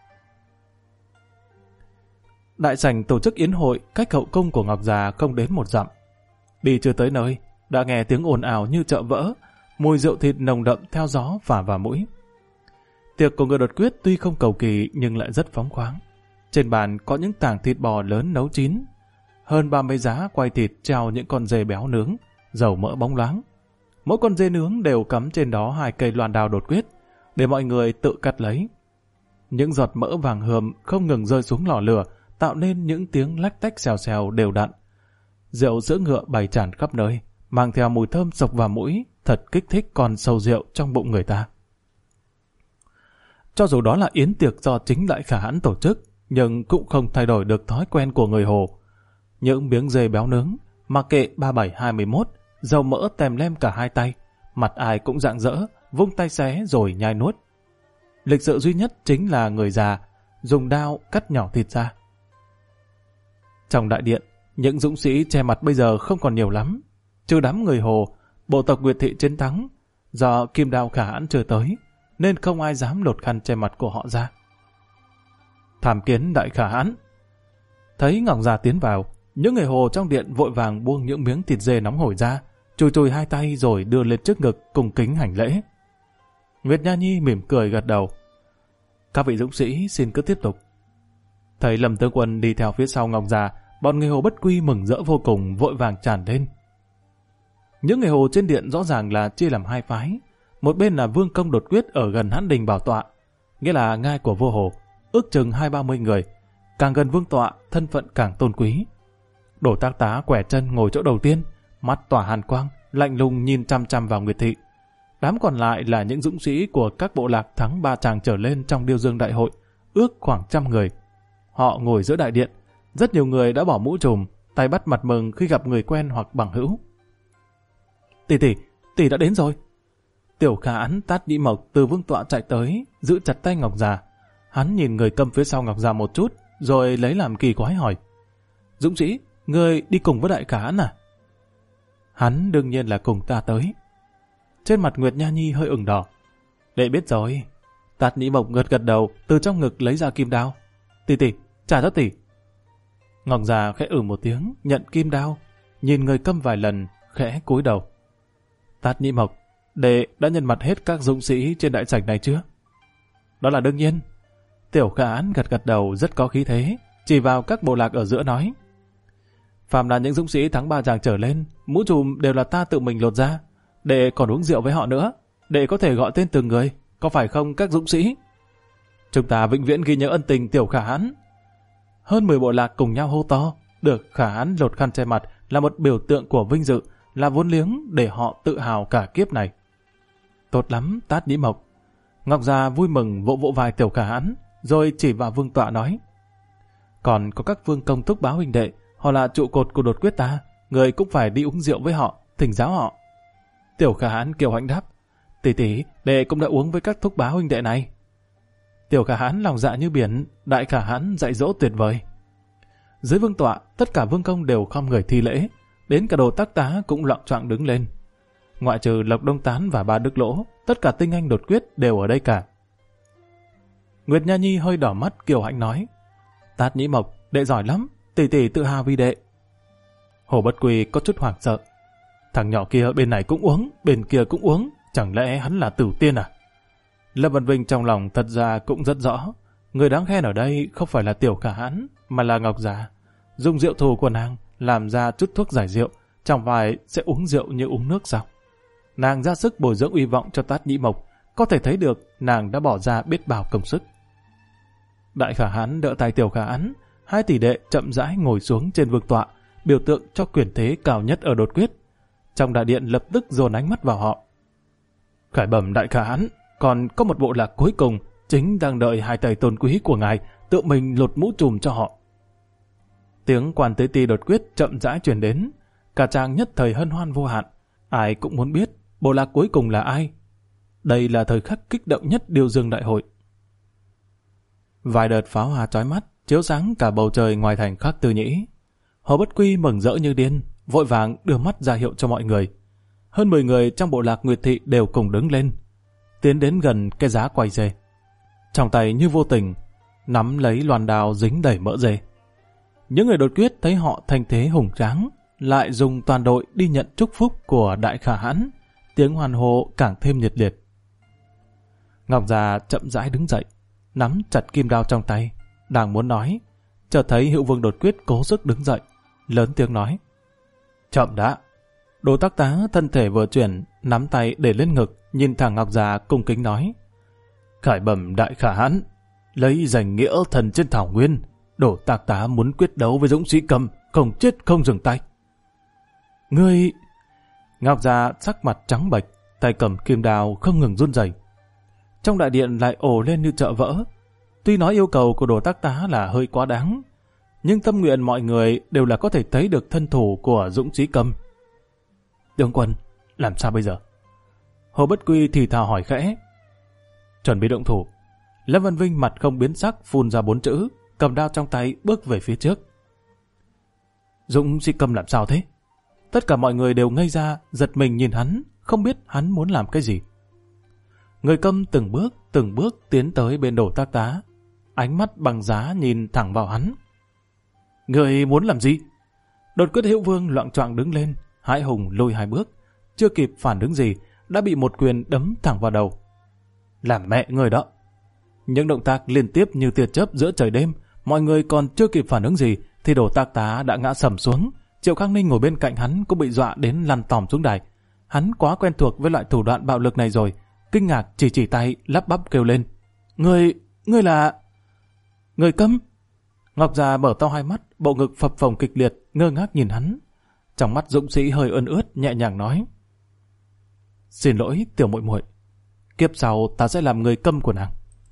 Đại sảnh tổ chức yến hội cách hậu cung của Ngọc Già không đến 1 dặm. Đi chưa tới nơi, đã nghe tiếng ồn ào như chợ vỡ, mùi rượu thịt nồng đậm theo gió phả vào mũi. Tiệc của người đột quyết tuy không cầu kỳ nhưng lại rất phóng khoáng. Trên bàn có những tảng thịt bò lớn nấu chín, hơn 30 giá quay thịt treo những con dê béo nướng, dầu mỡ bóng loáng. Mỗi con dê nướng đều cắm trên đó 2 cây loan đao đột quyết, để mọi người tự cắt lấy. Những giọt mỡ vàng hườm không ngừng rơi xuống lò lửa, tạo nên những tiếng lách tách xèo xèo đều đặn. Rượu sữa ngựa bày tràn khắp nơi, mang theo mùi thơm sộc vào mũi, thật kích thích con sâu rượu trong bụng người ta. Cho dù đó là yến tiệc do chính đại khả hãn tổ chức, nhưng cũng không thay đổi được thói quen của người Hồ. Những miếng dê béo nướng, mặc kệ 37-21, dầu mỡ tèm lem cả hai tay, mặt ai cũng rạng rỡ, vung tay xé rồi nhai nuốt. Lịch sự duy nhất chính là người già, dùng đao cắt nhỏ thịt ra. Trong đại điện, những dũng sĩ che mặt bây giờ không còn nhiều lắm. Trừ đám người Hồ, bộ tộc Nguyệt Thị chiến thắng, do kim đao khả hãn chưa tới, nên không ai dám lột khăn che mặt của họ ra. Thảm kiến đại khả hãn. Thấy Ngọc Già tiến vào, những người Hồ trong điện vội vàng buông những miếng thịt dê nóng hổi ra, chùi chùi hai tay rồi đưa lên trước ngực cung kính hành lễ. Nguyệt Nha Nhi mỉm cười gật đầu. Các vị dũng sĩ xin cứ tiếp tục. Thấy Lâm tướng quân đi theo phía sau Ngọc Già, bọn người Hồ bất quy mừng rỡ vô cùng, vội vàng tràn lên. Những người Hồ trên điện rõ ràng là chia làm hai phái. Một bên là vương công đột quyết ở gần hãn đình bảo tọa, nghĩa là ngai của vua Hồ, ước chừng 20-30 người. Càng gần vương tọa, thân phận càng tôn quý. Đổ Tác Tá quẻ chân ngồi chỗ đầu tiên, mắt tỏa hàn quang, lạnh lùng nhìn chăm chăm vào Nguyệt Thị. Đám còn lại là những dũng sĩ của các bộ lạc thắng 3 tràng trở lên trong Điêu Dương Đại Hội, ước khoảng 100 người. Họ ngồi giữa đại điện, rất nhiều người đã bỏ mũ trùm, tay bắt mặt mừng khi gặp người quen hoặc bằng hữu. Tỷ đã đến rồi. Tiểu khả hãn Tát Nhĩ Mộc từ vương tọa chạy tới, giữ chặt tay Ngọc Già. Hắn nhìn người Câm phía sau Ngọc Già một chút, rồi lấy làm kỳ quái hỏi. Dũng sĩ, ngươi đi cùng với đại khả hãn à? Hắn đương nhiên là cùng ta tới. Trên mặt Nguyệt Nha Nhi hơi ửng đỏ. Đệ biết rồi. Tát Nhĩ Mộc gật đầu, từ trong ngực lấy ra kim đao. Tỷ, trả cho tỷ. Ngọc Già khẽ một tiếng, nhận kim đao, nhìn người Câm vài lần, khẽ cúi đầu. Tát Nhĩ Mộc, đệ đã nhân mặt hết các dũng sĩ trên đại sảnh này chưa? Đó là đương nhiên. Tiểu khả hãn gật đầu rất có khí thế, chỉ vào các bộ lạc ở giữa nói. Phàm là những dũng sĩ thắng 3 tràng trở lên, mũ trùm đều là ta tự mình lột ra. Đệ còn uống rượu với họ nữa. Đệ có thể gọi tên từng người, có phải không các dũng sĩ? Chúng ta vĩnh viễn ghi nhớ ân tình tiểu khả hãn. Hơn 10 bộ lạc cùng nhau hô to, được khả hãn lột khăn che mặt là một biểu tượng của vinh dự, là vốn liếng để họ tự hào cả kiếp này. Tốt lắm, Tát Nhĩ Mộc, Ngọc Già vui mừng vỗ vỗ vai Tiểu Khả Hãn, rồi chỉ vào Vương Tọa nói: còn có các vương công thúc báo huynh đệ, họ là trụ cột của đột quyết ta, người cũng phải đi uống rượu với họ, thỉnh giáo họ. Tiểu Khả Hãn kiều hãnh đáp: tỷ tỷ, đệ cũng đã uống với các thúc báo huynh đệ này. Tiểu Khả Hãn lòng dạ như biển, Đại Khả Hãn dạy dỗ tuyệt vời. Dưới vương tọa, tất cả vương công đều khom người thi lễ, đến cả Đồ Tác Tá cũng loạng choạng đứng lên. Ngoại trừ Lộc Đông Tán và Ba Đức Lỗ, tất cả tinh anh đột quyết đều ở đây cả. Nguyệt Nha Nhi hơi đỏ mắt kiều hãnh nói: Tát Nhĩ Mộc, đệ giỏi lắm, tỷ tỷ tự hào vì đệ. Hồ Bất Quy có chút hoảng sợ: thằng nhỏ kia bên này cũng uống, bên kia cũng uống, chẳng lẽ hắn là tử tiên à? Lâm Văn Vinh trong lòng thật ra cũng rất rõ, người đáng khen ở đây không phải là Tiểu Khả Hãn, mà là Ngọc Già. Dùng rượu thù của nàng làm ra chút thuốc giải rượu, chẳng phải sẽ uống rượu như uống nước sao? Nàng ra sức bồi dưỡng uy vọng cho Tát Nhĩ Mộc, có thể thấy được nàng đã bỏ ra biết bao công sức. Đại Khả Hãn đỡ tay Tiểu Khả Hãn, hai tỷ đệ chậm rãi ngồi xuống trên vương tọa, biểu tượng cho quyền thế cao nhất ở đột quyết. Trong đại điện lập tức dồn ánh mắt vào họ. Khải bẩm Đại Khả Hãn, còn có một bộ lạc cuối cùng, chính đang đợi hai tay tôn quý của ngài tự mình lột mũ trùm cho họ. Tiếng quan tế ti đột quyết chậm rãi truyền đến, cả tràng nhất thời hân hoan vô hạn. Ai cũng muốn biết bộ lạc cuối cùng là ai. Đây là thời khắc kích động nhất Điêu Dương Đại hội. Vài đợt pháo hoa chói mắt chiếu sáng cả bầu trời ngoài thành Khắc Tư Nhĩ. Hồ Bất Quy mừng rỡ như điên, vội vàng đưa mắt ra hiệu cho mọi người. Hơn 10 người trong bộ lạc Nguyệt Thị đều cùng đứng lên, tiến đến gần cái giá quay dê. Trong tay như vô tình nắm lấy loàn đào dính đầy mỡ dê. Những người đột quyết thấy họ thành thế hùng tráng, lại dùng toàn đội đi nhận chúc phúc của Đại Khả Hãn, tiếng hoan hô càng thêm nhiệt liệt. Ngọc Già chậm rãi đứng dậy, nắm chặt kim đao trong tay, đang muốn nói, chợt thấy Hữu Vương đột quyết cố sức đứng dậy, lớn tiếng nói: chậm đã. Đồ Tác Tá thân thể vừa chuyển, nắm tay để lên ngực, nhìn thẳng Ngọc Già cung kính nói: khải bẩm Đại Khả Hãn, lấy danh nghĩa thần trên thảo nguyên, Đồ Tác Tá muốn quyết đấu với dũng sĩ Cầm, không chết không dừng tay. Ngươi... Ngọc Già sắc mặt trắng bệch, tay cầm kim đao không ngừng run rẩy. Trong đại điện lại ồ lên như chợ vỡ. Tuy nói yêu cầu của Đồ Tác Tá là hơi quá đáng, nhưng tâm nguyện mọi người đều là có thể thấy được thân thủ của dũng sĩ Cầm. Tướng quân, làm sao bây giờ? Hồ Bất Quy thì thào hỏi khẽ. Chuẩn bị động thủ. Lâm Văn Vinh mặt không biến sắc phun ra 4 chữ, cầm đao trong tay bước về phía trước. Dũng sĩ Cầm làm sao thế? Tất cả mọi người đều ngây ra, giật mình nhìn hắn, không biết hắn muốn làm cái gì. Người Câm từng bước tiến tới bên Đồ Tác Tá, ánh mắt bằng giá nhìn thẳng vào hắn. Người muốn làm gì? Đột quyết Hữu Vương loạng choạng đứng lên, hãi hùng lùi 2 bước, chưa kịp phản ứng gì, đã bị một quyền đấm thẳng vào đầu. Làm mẹ người đó! Những động tác liên tiếp như tia chớp giữa trời đêm, mọi người còn chưa kịp phản ứng gì, thì Đồ Tác Tá đã ngã sầm xuống. Triệu Khang Ninh ngồi bên cạnh hắn cũng bị dọa đến lăn tòm xuống đài. Hắn quá quen thuộc với loại thủ đoạn bạo lực này rồi, kinh ngạc chỉ tay lắp bắp kêu lên: Ngươi là... Người Câm! Ngọc Già mở to hai mắt, bộ ngực phập phồng kịch liệt, ngơ ngác nhìn hắn. Trong mắt dũng sĩ hơi ươn ướt, nhẹ nhàng nói: Xin lỗi tiểu muội muội, kiếp sau ta sẽ làm người Câm của nàng.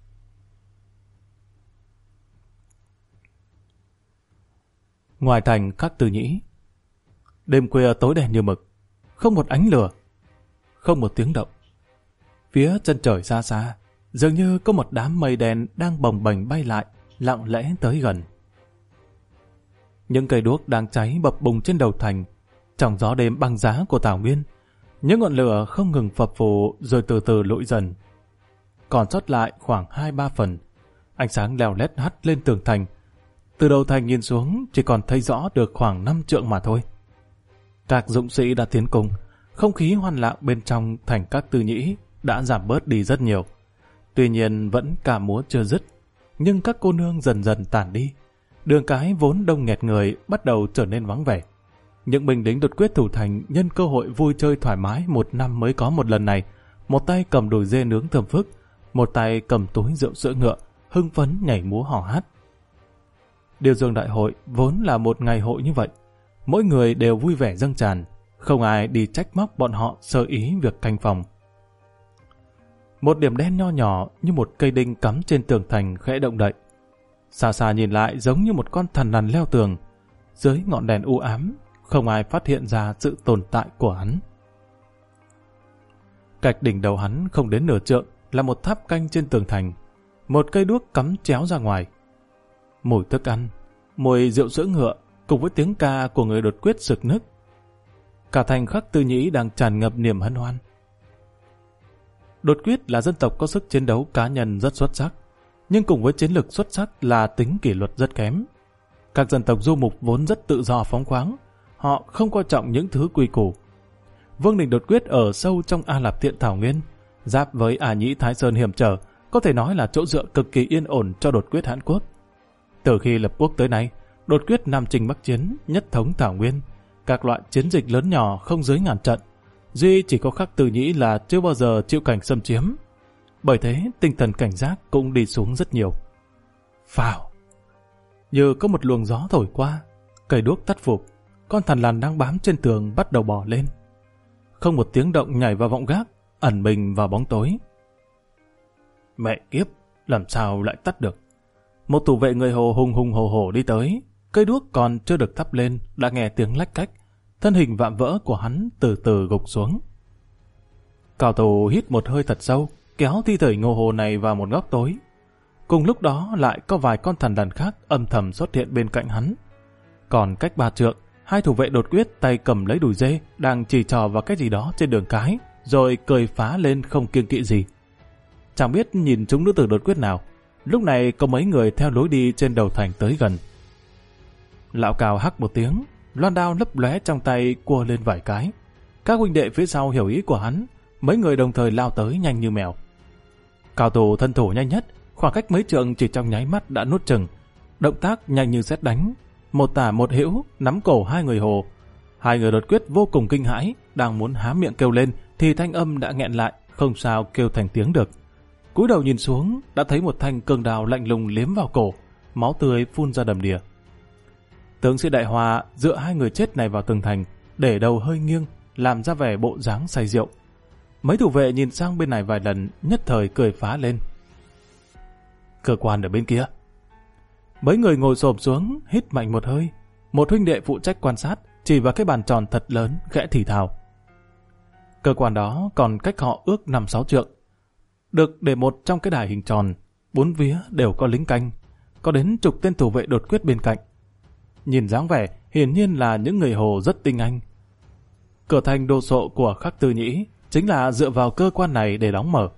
Ngoài thành Khắc Tư Nhĩ, đêm khuya tối đen như mực, không một ánh lửa, không một tiếng động. Phía chân trời xa xa, dường như có một đám mây đen đang bồng bềnh bay lại, lặng lẽ tới gần. Những cây đuốc đang cháy bập bùng trên đầu thành, trong gió đêm băng giá của Thảo Nguyên. Những ngọn lửa không ngừng phập phù rồi từ từ lụi dần. Còn sót lại khoảng 2-3 phần, ánh sáng leo lét hắt lên tường thành. Từ đầu thành nhìn xuống chỉ còn thấy rõ được khoảng 5 trượng mà thôi. Các dũng sĩ đã tiến cùng, không khí hoan lạc bên trong thành Các Tư Nhĩ đã giảm bớt đi rất nhiều. Tuy nhiên vẫn ca múa chưa dứt, nhưng các cô nương dần dần tản đi. Đường cái vốn đông nghẹt người bắt đầu trở nên vắng vẻ. Những binh lính đột quyết thủ thành nhân cơ hội vui chơi thoải mái một năm mới có một lần này, một tay cầm đùi dê nướng thơm phức, một tay cầm túi rượu sữa ngựa, hưng phấn nhảy múa hò hát. Điêu Dương Đại hội vốn là một ngày hội như vậy, mỗi người đều vui vẻ dâng tràn, không ai đi trách móc bọn họ sơ ý việc canh phòng. Một điểm đen nho nhỏ như một cây đinh cắm trên tường thành khẽ động đậy. Xa xa nhìn lại giống như một con thằn lằn leo tường. Dưới ngọn đèn u ám, không ai phát hiện ra sự tồn tại của hắn. Cách đỉnh đầu hắn không đến nửa trượng là một tháp canh trên tường thành. Một cây đuốc cắm chéo ra ngoài. Mùi thức ăn, mùi rượu sữa ngựa cùng với tiếng ca của người đột quyết sực nức. Cả thành Khắc Tư Nhĩ đang tràn ngập niềm hân hoan. Đột quyết là dân tộc có sức chiến đấu cá nhân rất xuất sắc, nhưng cùng với chiến lược xuất sắc là tính kỷ luật rất kém. Các dân tộc du mục vốn rất tự do phóng khoáng, họ không coi trọng những thứ quy củ. Vương đình đột quyết ở sâu trong A Lạp Thiện Thảo Nguyên, giáp với Ả Nhĩ Thái Sơn hiểm trở, có thể nói là chỗ dựa cực kỳ yên ổn cho đột quyết Hán Quốc. Từ khi lập quốc tới nay, đột quyết Nam Chinh Bắc Chiến, nhất thống Thảo Nguyên, các loại chiến dịch lớn nhỏ không dưới ngàn trận, duy chỉ có Khắc Tư Nhĩ là chưa bao giờ chịu cảnh xâm chiếm. Bởi thế, tinh thần cảnh giác cũng đi xuống rất nhiều. Phào! Như có một luồng gió thổi qua, cây đuốc tắt phục, con thằn lằn đang bám trên tường bắt đầu bò lên. Không một tiếng động nhảy vào vọng gác, ẩn mình vào bóng tối. Mẹ kiếp, làm sao lại tắt được? Một thủ vệ người Hồ hùng hùng hổ hổ đi tới, cây đuốc còn chưa được thắp lên đã nghe tiếng lách cách, thân hình vạm vỡ của hắn từ từ gục xuống. Cao thủ hít một hơi thật sâu, kéo thi thể Ngô Hồ này vào một góc tối. Cùng lúc đó lại có vài con thằn lằn khác âm thầm xuất hiện bên cạnh hắn. Còn cách 3 trượng, hai thủ vệ đột quyết tay cầm lấy đùi dê đang chỉ trò vào cái gì đó trên đường cái, rồi cười phá lên không kiêng kỵ gì. Chẳng biết nhìn chúng nữ tử đột quyết nào, lúc này có mấy người theo lối đi trên đầu thành tới gần. Lão Cao hắc một tiếng, loan đao lấp lóe trong tay cua lên vài cái. Các huynh đệ phía sau hiểu ý của hắn, mấy người đồng thời lao tới nhanh như mèo. Cao thủ thân thủ nhanh nhất, khoảng cách mấy trượng chỉ trong nháy mắt đã nuốt chừng, động tác nhanh như sét đánh, một tả một hữu nắm cổ hai người Hồ. Hai người đột quyết vô cùng kinh hãi, đang muốn há miệng kêu lên thì thanh âm đã nghẹn lại, không sao kêu thành tiếng được. Cúi đầu nhìn xuống, đã thấy một thanh cương đao lạnh lùng liếm vào cổ, máu tươi phun ra đầm đìa. Tướng sĩ Đại Hòa dựa hai người chết này vào tường thành, để đầu hơi nghiêng, làm ra vẻ bộ dáng say rượu. Mấy thủ vệ nhìn sang bên này vài lần, nhất thời cười phá lên. Cơ quan ở bên kia. Mấy người ngồi xổm xuống, hít mạnh một hơi. Một huynh đệ phụ trách quan sát, chỉ vào cái bàn tròn thật lớn, khẽ thì thào. Cơ quan đó còn cách họ ước 5-6 trượng. Được để một trong cái đài hình tròn, bốn vía đều có lính canh, có đến chục tên thủ vệ đột quyết bên cạnh. Nhìn dáng vẻ, hiển nhiên là những người Hồ rất tinh anh. Cửa thành đồ sộ của Khắc Tư Nhĩ chính là dựa vào cơ quan này để đóng mở.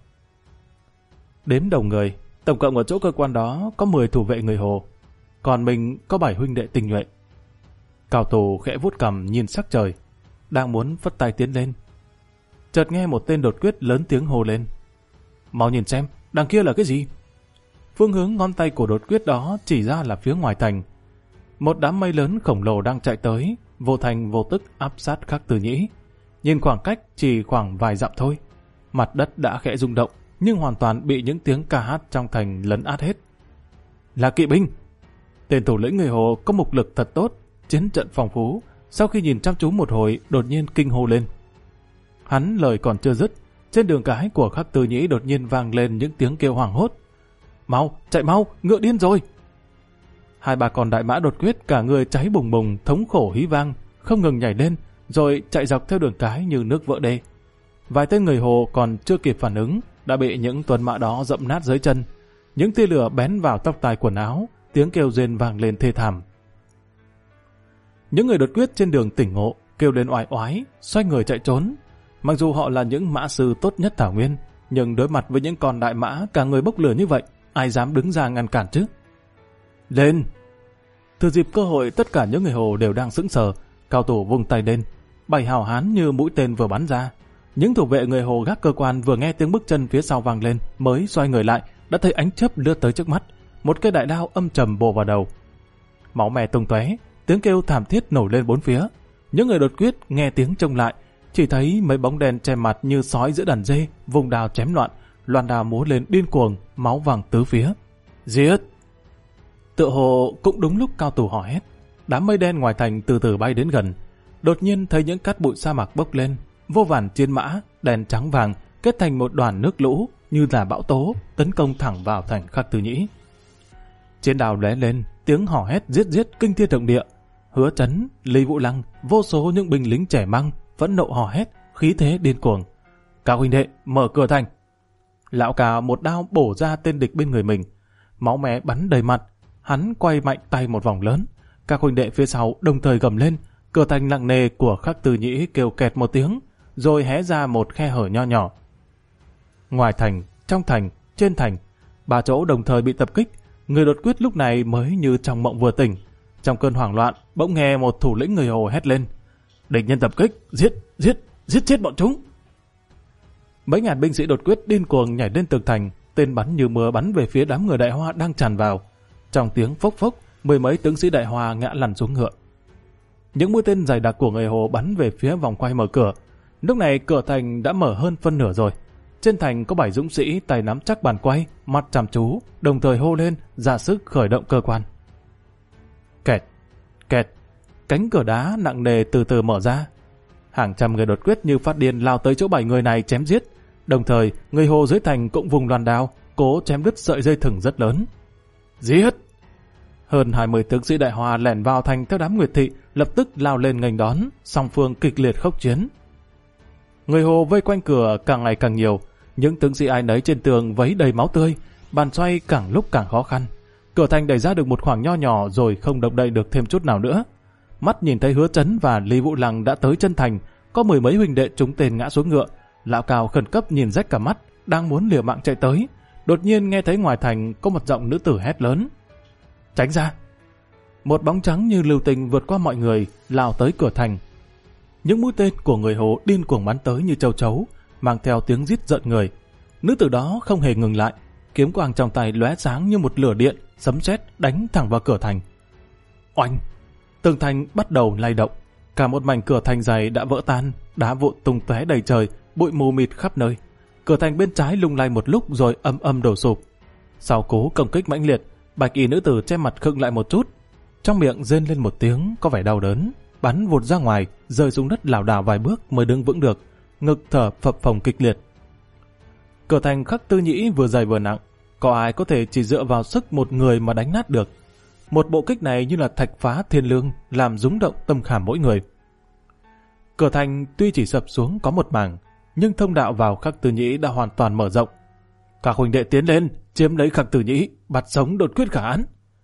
Đếm đầu người, tổng cộng ở chỗ cơ quan đó có 10 thủ vệ người Hồ, còn mình có 7 huynh đệ tinh nhuệ. Cao thủ khẽ vuốt cằm nhìn sắc trời, đang muốn phất tay tiến lên. Chợt nghe một tên đột quyết lớn tiếng hô lên. Mau nhìn xem, đằng kia là cái gì? Phương hướng ngón tay của đột quyết đó chỉ ra là phía ngoài thành. Một đám mây lớn khổng lồ đang chạy tới, vô thành vô tức áp sát Khắc Tư Nhĩ. Nhìn khoảng cách chỉ khoảng vài dặm thôi. Mặt đất đã khẽ rung động, nhưng hoàn toàn bị những tiếng ca hát trong thành lấn át hết. Là kỵ binh! Tên thủ lĩnh người Hồ có mục lực thật tốt, chiến trận phong phú. Sau khi nhìn chăm chú một hồi, đột nhiên kinh hô lên. Hắn lời còn chưa dứt, trên đường cái của Khắc Tư Nhĩ đột nhiên vang lên những tiếng kêu hoảng hốt. Mau, chạy mau, ngựa điên rồi! 2-3 con đại mã đột quyết cả người cháy bùng bùng, thống khổ hí vang, không ngừng nhảy lên, rồi chạy dọc theo đường cái như nước vỡ đê. Vài tên người Hồ còn chưa kịp phản ứng, đã bị những tuần mã đó dẫm nát dưới chân. Những tia lửa bén vào tóc tai quần áo, tiếng kêu rên vang lên thê thảm. Những người đột quyết trên đường tỉnh ngộ, kêu lên oai oái, xoay người chạy trốn. Mặc dù họ là những mã sư tốt nhất Thảo Nguyên, nhưng đối mặt với những con đại mã cả người bốc lửa như vậy, ai dám đứng ra ngăn cản chứ? Lên! Thừa dịp cơ hội, tất cả những người Hồ đều đang sững sờ. Cao thủ vung tay lên, 7 hào hán như mũi tên vừa bắn ra. Những thủ vệ người Hồ gác cơ quan vừa nghe tiếng bước chân phía sau vang lên, mới xoay người lại, đã thấy ánh chớp lướt tới trước mắt, một cây đại đao âm trầm bổ vào đầu. Máu me tung tóe, tiếng kêu thảm thiết nổi lên bốn phía. Những người đột quyết nghe tiếng trông lại, chỉ thấy mấy bóng đen che mặt như sói giữa đàn dê, vùng đao chém loạn, loan đao múa lên điên cuồng, máu vàng tứ phía. Giết! Tựa hồ cũng đúng lúc cao thủ hò hét, đám mây đen ngoài thành từ từ bay đến gần. Đột nhiên thấy những cát bụi sa mạc bốc lên, vô vàn chiến mã, đèn trắng vàng, kết thành một đoàn nước lũ như là bão tố, tấn công thẳng vào thành Khắc Tư Nhĩ. Chiến đào lóe lên, tiếng hò hét giết giết kinh thiên động địa. Hứa Chấn, Lý Vũ Lăng, vô số những binh lính trẻ măng phẫn nộ hò hét, khí thế điên cuồng. Các huynh đệ, mở cửa thành. Lão Cà một đao bổ ra tên địch bên người mình, máu me bắn đầy mặt. Hắn quay mạnh tay một vòng lớn. Các huynh đệ phía sau đồng thời gầm lên. Cửa thành nặng nề của Khắc Tư Nhĩ kêu kẹt một tiếng, rồi hé ra một khe hở nho nhỏ. Ngoài thành, trong thành, trên thành, ba chỗ đồng thời bị tập kích. Người đột quyết lúc này mới như trong mộng vừa tỉnh. Trong cơn hoảng loạn, bỗng nghe một thủ lĩnh người Hồ hét lên: địch nhân tập kích, giết, giết, giết chết bọn chúng. Mấy ngàn binh sĩ đột quyết điên cuồng nhảy lên tường thành, tên bắn như mưa bắn về phía đám người Đại Hoa đang tràn vào. Trong tiếng phốc phốc, mười mấy tướng sĩ Đại Hoa ngã lăn xuống ngựa. Những mũi tên dày đặc của người Hồ bắn về phía vòng quay mở cửa. Lúc này cửa thành đã mở hơn phân nửa rồi. Trên thành có 7 dũng sĩ tay nắm chắc bàn quay, mắt chăm chú, đồng thời hô lên, ra sức khởi động cơ quan. Kẹt, kẹt, cánh cửa đá nặng nề từ từ mở ra. Hàng trăm người đột quyết như phát điên lao tới chỗ 7 người này chém giết. Đồng thời, người Hồ dưới thành cũng vùng loan đao, cố chém đứt sợi dây thừng rất lớn. Giết! Hơn 20 tướng sĩ Đại Hoa lẻn vào thành theo đám Nguyệt Thị, lập tức lao lên nghênh đón, song phương kịch liệt khốc chiến. Người Hồ vây quanh cửa càng ngày càng nhiều, những tướng sĩ ai nấy trên tường vấy đầy máu tươi, bàn xoay càng lúc càng khó khăn. Cửa thành đẩy ra được một khoảng nho nhỏ rồi không động đậy được thêm chút nào nữa. Mắt nhìn thấy Hứa Chấn và Lý Vũ Lăng đã tới chân thành, có mười mấy huynh đệ trúng tên ngã xuống ngựa. Lão Cao khẩn cấp nhìn rách cả mắt, đang muốn liều mạng chạy tới, đột nhiên nghe thấy ngoài thành có một giọng nữ tử hét lớn: tránh ra! Một bóng trắng như lưu tình vượt qua mọi người, lao tới cửa thành. Những mũi tên của người Hồ điên cuồng bắn tới như châu chấu, mang theo tiếng rít giận người. Nữ tử đó không hề ngừng lại, kiếm quang trong tay lóe sáng như một lửa điện, sấm sét đánh thẳng vào cửa thành. Oanh! Tường thành bắt đầu lay động, cả một mảnh cửa thành dày đã vỡ tan, đá vụn tung tóe đầy trời, bụi mù mịt khắp nơi. Cửa thành bên trái lung lay một lúc rồi âm âm đổ sụp. Sau cú công kích mãnh liệt, bạch y nữ tử che mặt khựng lại một chút, trong miệng rên lên một tiếng có vẻ đau đớn, bắn vụt ra ngoài, rơi xuống đất lảo đảo vài bước mới đứng vững được, ngực thở phập phồng kịch liệt. Cửa thành Khắc Tư Nhĩ vừa dày vừa nặng, có ai có thể chỉ dựa vào sức một người mà đánh nát được. Một bộ kích này như là thạch phá thiên lương, làm rúng động tâm khảm mỗi người. Cửa thành tuy chỉ sập xuống có một mảng, nhưng thông đạo vào Khắc Tư Nhĩ đã hoàn toàn mở rộng. Các huynh đệ tiến lên, chiếm lấy Khắc Tư Nhĩ, bắt sống đột quyết khả án.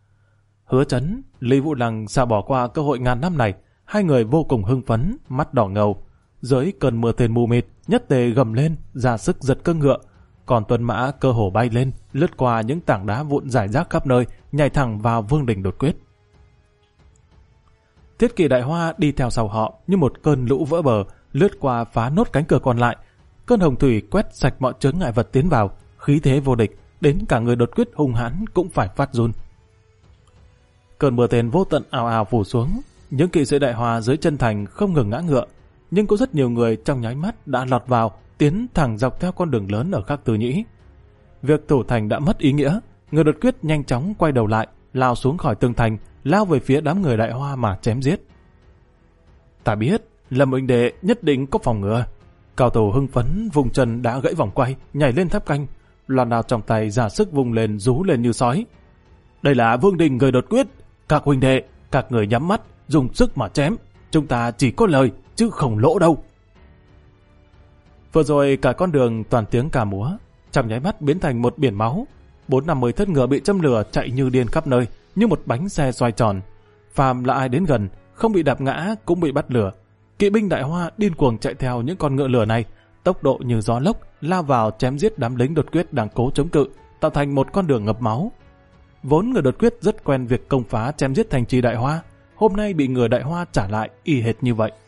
Hứa Chấn, Lý Vũ Lăng sao bỏ qua cơ hội ngàn năm này, hai người vô cùng hưng phấn, mắt đỏ ngầu. Dưới cơn mưa tên mù mịt, nhất tề gầm lên, ra sức giật cương ngựa. Còn tuần mã cơ hồ bay lên, lướt qua những tảng đá vụn rải rác khắp nơi, nhảy thẳng vào vương đình đột quyết. Thiết kỵ Đại Hoa đi theo sau họ như một cơn lũ vỡ bờ, lướt qua phá nốt cánh cửa còn lại. Cơn hồng thủy quét sạch mọi chướng ngại vật tiến vào, khí thế vô địch, đến cả người đột quyết hung hãn cũng phải phát run. Cơn mưa tên vô tận ào ào phủ xuống, những kỵ sĩ Đại Hoa dưới chân thành không ngừng ngã ngựa, nhưng có rất nhiều người trong nháy mắt đã lọt vào, tiến thẳng dọc theo con đường lớn ở Khắc Tư Nhĩ. Việc thủ thành đã mất ý nghĩa, người đột quyết nhanh chóng quay đầu lại, lao xuống khỏi tường thành, lao về phía đám người Đại Hoa mà chém giết. Ta biết, Lâm huynh đệ nhất định có phòng ngừa. Cao thủ hưng phấn vùng chân đã gãy vòng quay, nhảy lên tháp canh, loan đao trong tay ra sức vùng lên rú lên như sói. Đây là vương đình người đột quyết, các huynh đệ, các người nhắm mắt, dùng sức mà chém, chúng ta chỉ có lời chứ không lỗ đâu. Vừa rồi cả con đường toàn tiếng ca múa, trong nháy mắt biến thành một biển máu. 450 thất ngựa bị châm lửa chạy như điên khắp nơi, như một bánh xe xoay tròn. Phàm là ai đến gần, không bị đạp ngã cũng bị bắt lửa. Kỵ binh Đại Hoa điên cuồng chạy theo những con ngựa lửa này, tốc độ như gió lốc, lao vào chém giết đám lính đột quyết đang cố chống cự, tạo thành một con đường ngập máu. Vốn người đột quyết rất quen việc công phá chém giết thành trì Đại Hoa, hôm nay bị người Đại Hoa trả lại y hệt như vậy.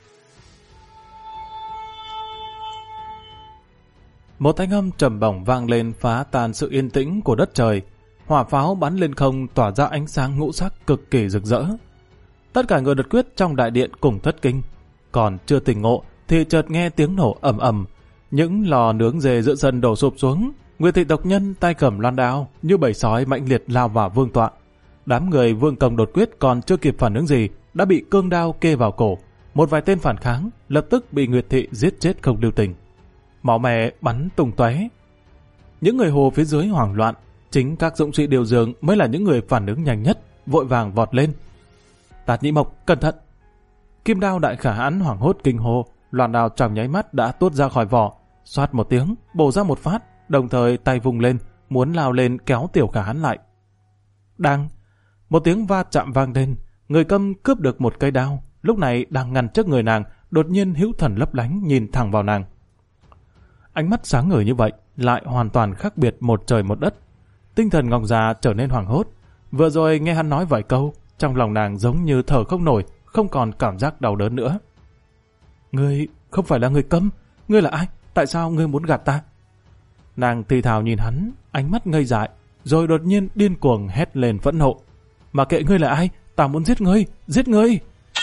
Một thanh âm trầm bổng vang lên phá tan sự yên tĩnh của đất trời. Hỏa pháo bắn lên không tỏa ra ánh sáng ngũ sắc cực kỳ rực rỡ. Tất cả người đột quyết trong đại điện cùng thất kinh. Còn chưa tỉnh ngộ thì chợt nghe tiếng nổ ầm ầm, những lò nướng dê giữa sân đổ sụp xuống. Nguyệt thị tộc nhân tay cầm loan đao như bầy sói mãnh liệt lao vào vương tọa. Đám người vương công đột quyết còn chưa kịp phản ứng gì đã bị cương đao kê vào cổ. Một vài tên phản kháng lập tức bị Nguyệt thị giết chết không lưu tình. máu me bắn tung tóe. Những người Hồ phía dưới hoảng loạn, chính các dũng sĩ điều dường mới là những người phản ứng nhanh nhất, vội vàng vọt lên. Tát Nhĩ Mộc, cẩn thận! Kim đao Đại Khả Hãn hoảng hốt kinh hô, loạn đao trong nháy mắt đã tuốt ra khỏi vỏ, xoát một tiếng, bổ ra một phát, đồng thời tay vùng lên, muốn lao lên kéo Tiểu Khả Hãn lại. Đang, một tiếng va chạm vang lên, người Câm cướp được một cây đao, lúc này đang ngăn trước người nàng, đột nhiên hữu thần lấp lánh nhìn thẳng vào nàng. Ánh mắt sáng ngời như vậy, lại hoàn toàn khác biệt một trời một đất. Tinh thần Ngọc Già trở nên hoảng hốt. Vừa rồi nghe hắn nói vài câu, trong lòng nàng giống như thở không nổi, không còn cảm giác đau đớn nữa. Ngươi không phải là người Câm, ngươi là ai? Tại sao ngươi muốn gạt ta? Nàng thì thào nhìn hắn, ánh mắt ngây dại, rồi đột nhiên điên cuồng hét lên phẫn nộ. Mà kệ ngươi là ai, ta muốn giết ngươi, giết ngươi!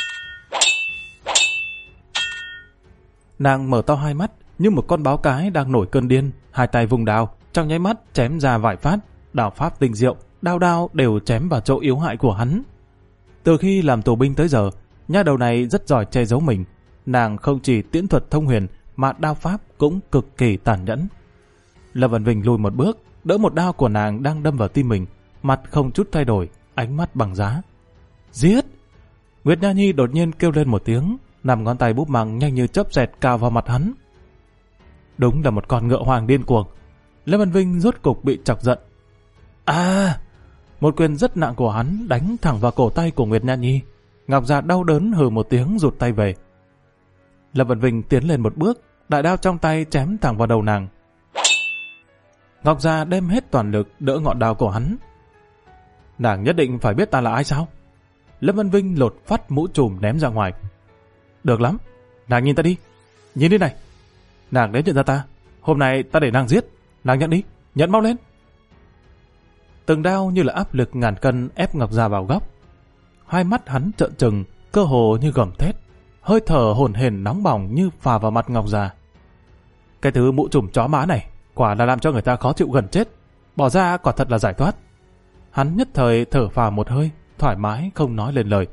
Nàng mở to hai mắt, như một con báo cái đang nổi cơn điên, hai tay vùng đao, trong nháy mắt chém ra vài phát, đao pháp tinh diệu, đao đao đều chém vào chỗ yếu hại của hắn. Từ khi làm tù binh tới giờ, nha đầu này rất giỏi che giấu mình. Nàng không chỉ tiễn thuật thông huyền, mà đao pháp cũng cực kỳ tàn nhẫn. Lâm Vân Vinh lùi một bước, đỡ một đao của nàng đang đâm vào tim mình, mặt không chút thay đổi, ánh mắt bằng giá. Giết! Nguyệt Nha Nhi đột nhiên kêu lên một tiếng, nằm ngón tay búp măng nhanh như chớp xẹt cào vào mặt hắn. Đúng là một con ngựa hoàng điên cuồng. Lâm Vân Vinh rốt cục bị chọc giận. Một quyền rất nặng của hắn đánh thẳng vào cổ tay của Nguyệt Nha Nhi. Ngọc Già đau đớn hừ một tiếng rụt tay về. Lâm Vân Vinh tiến lên một bước, đại đao trong tay chém thẳng vào đầu nàng. Ngọc Già đem hết toàn lực đỡ ngọn đao của hắn. Nàng nhất định phải biết ta là ai sao? Lâm Vân Vinh lột phát mũ trùm ném ra ngoài. Được lắm, nàng nhìn ta đi. Nhìn đi này. Nàng đến nhận ra ta. Hôm nay ta để nàng giết. Nàng nhận đi, nhận mau lên. Từng đao như là áp lực ngàn cân ép Ngọc Già vào góc. Hai mắt hắn trợn trừng, cơ hồ như gầm thét. Hơi thở hổn hển nóng bỏng như phà vào mặt Ngọc Già. Cái thứ mũ trùm chó má này quả là làm cho người ta khó chịu gần chết. Bỏ ra quả thật là giải thoát. Hắn nhất thời thở phào một hơi, thoải mái không nói lên lời.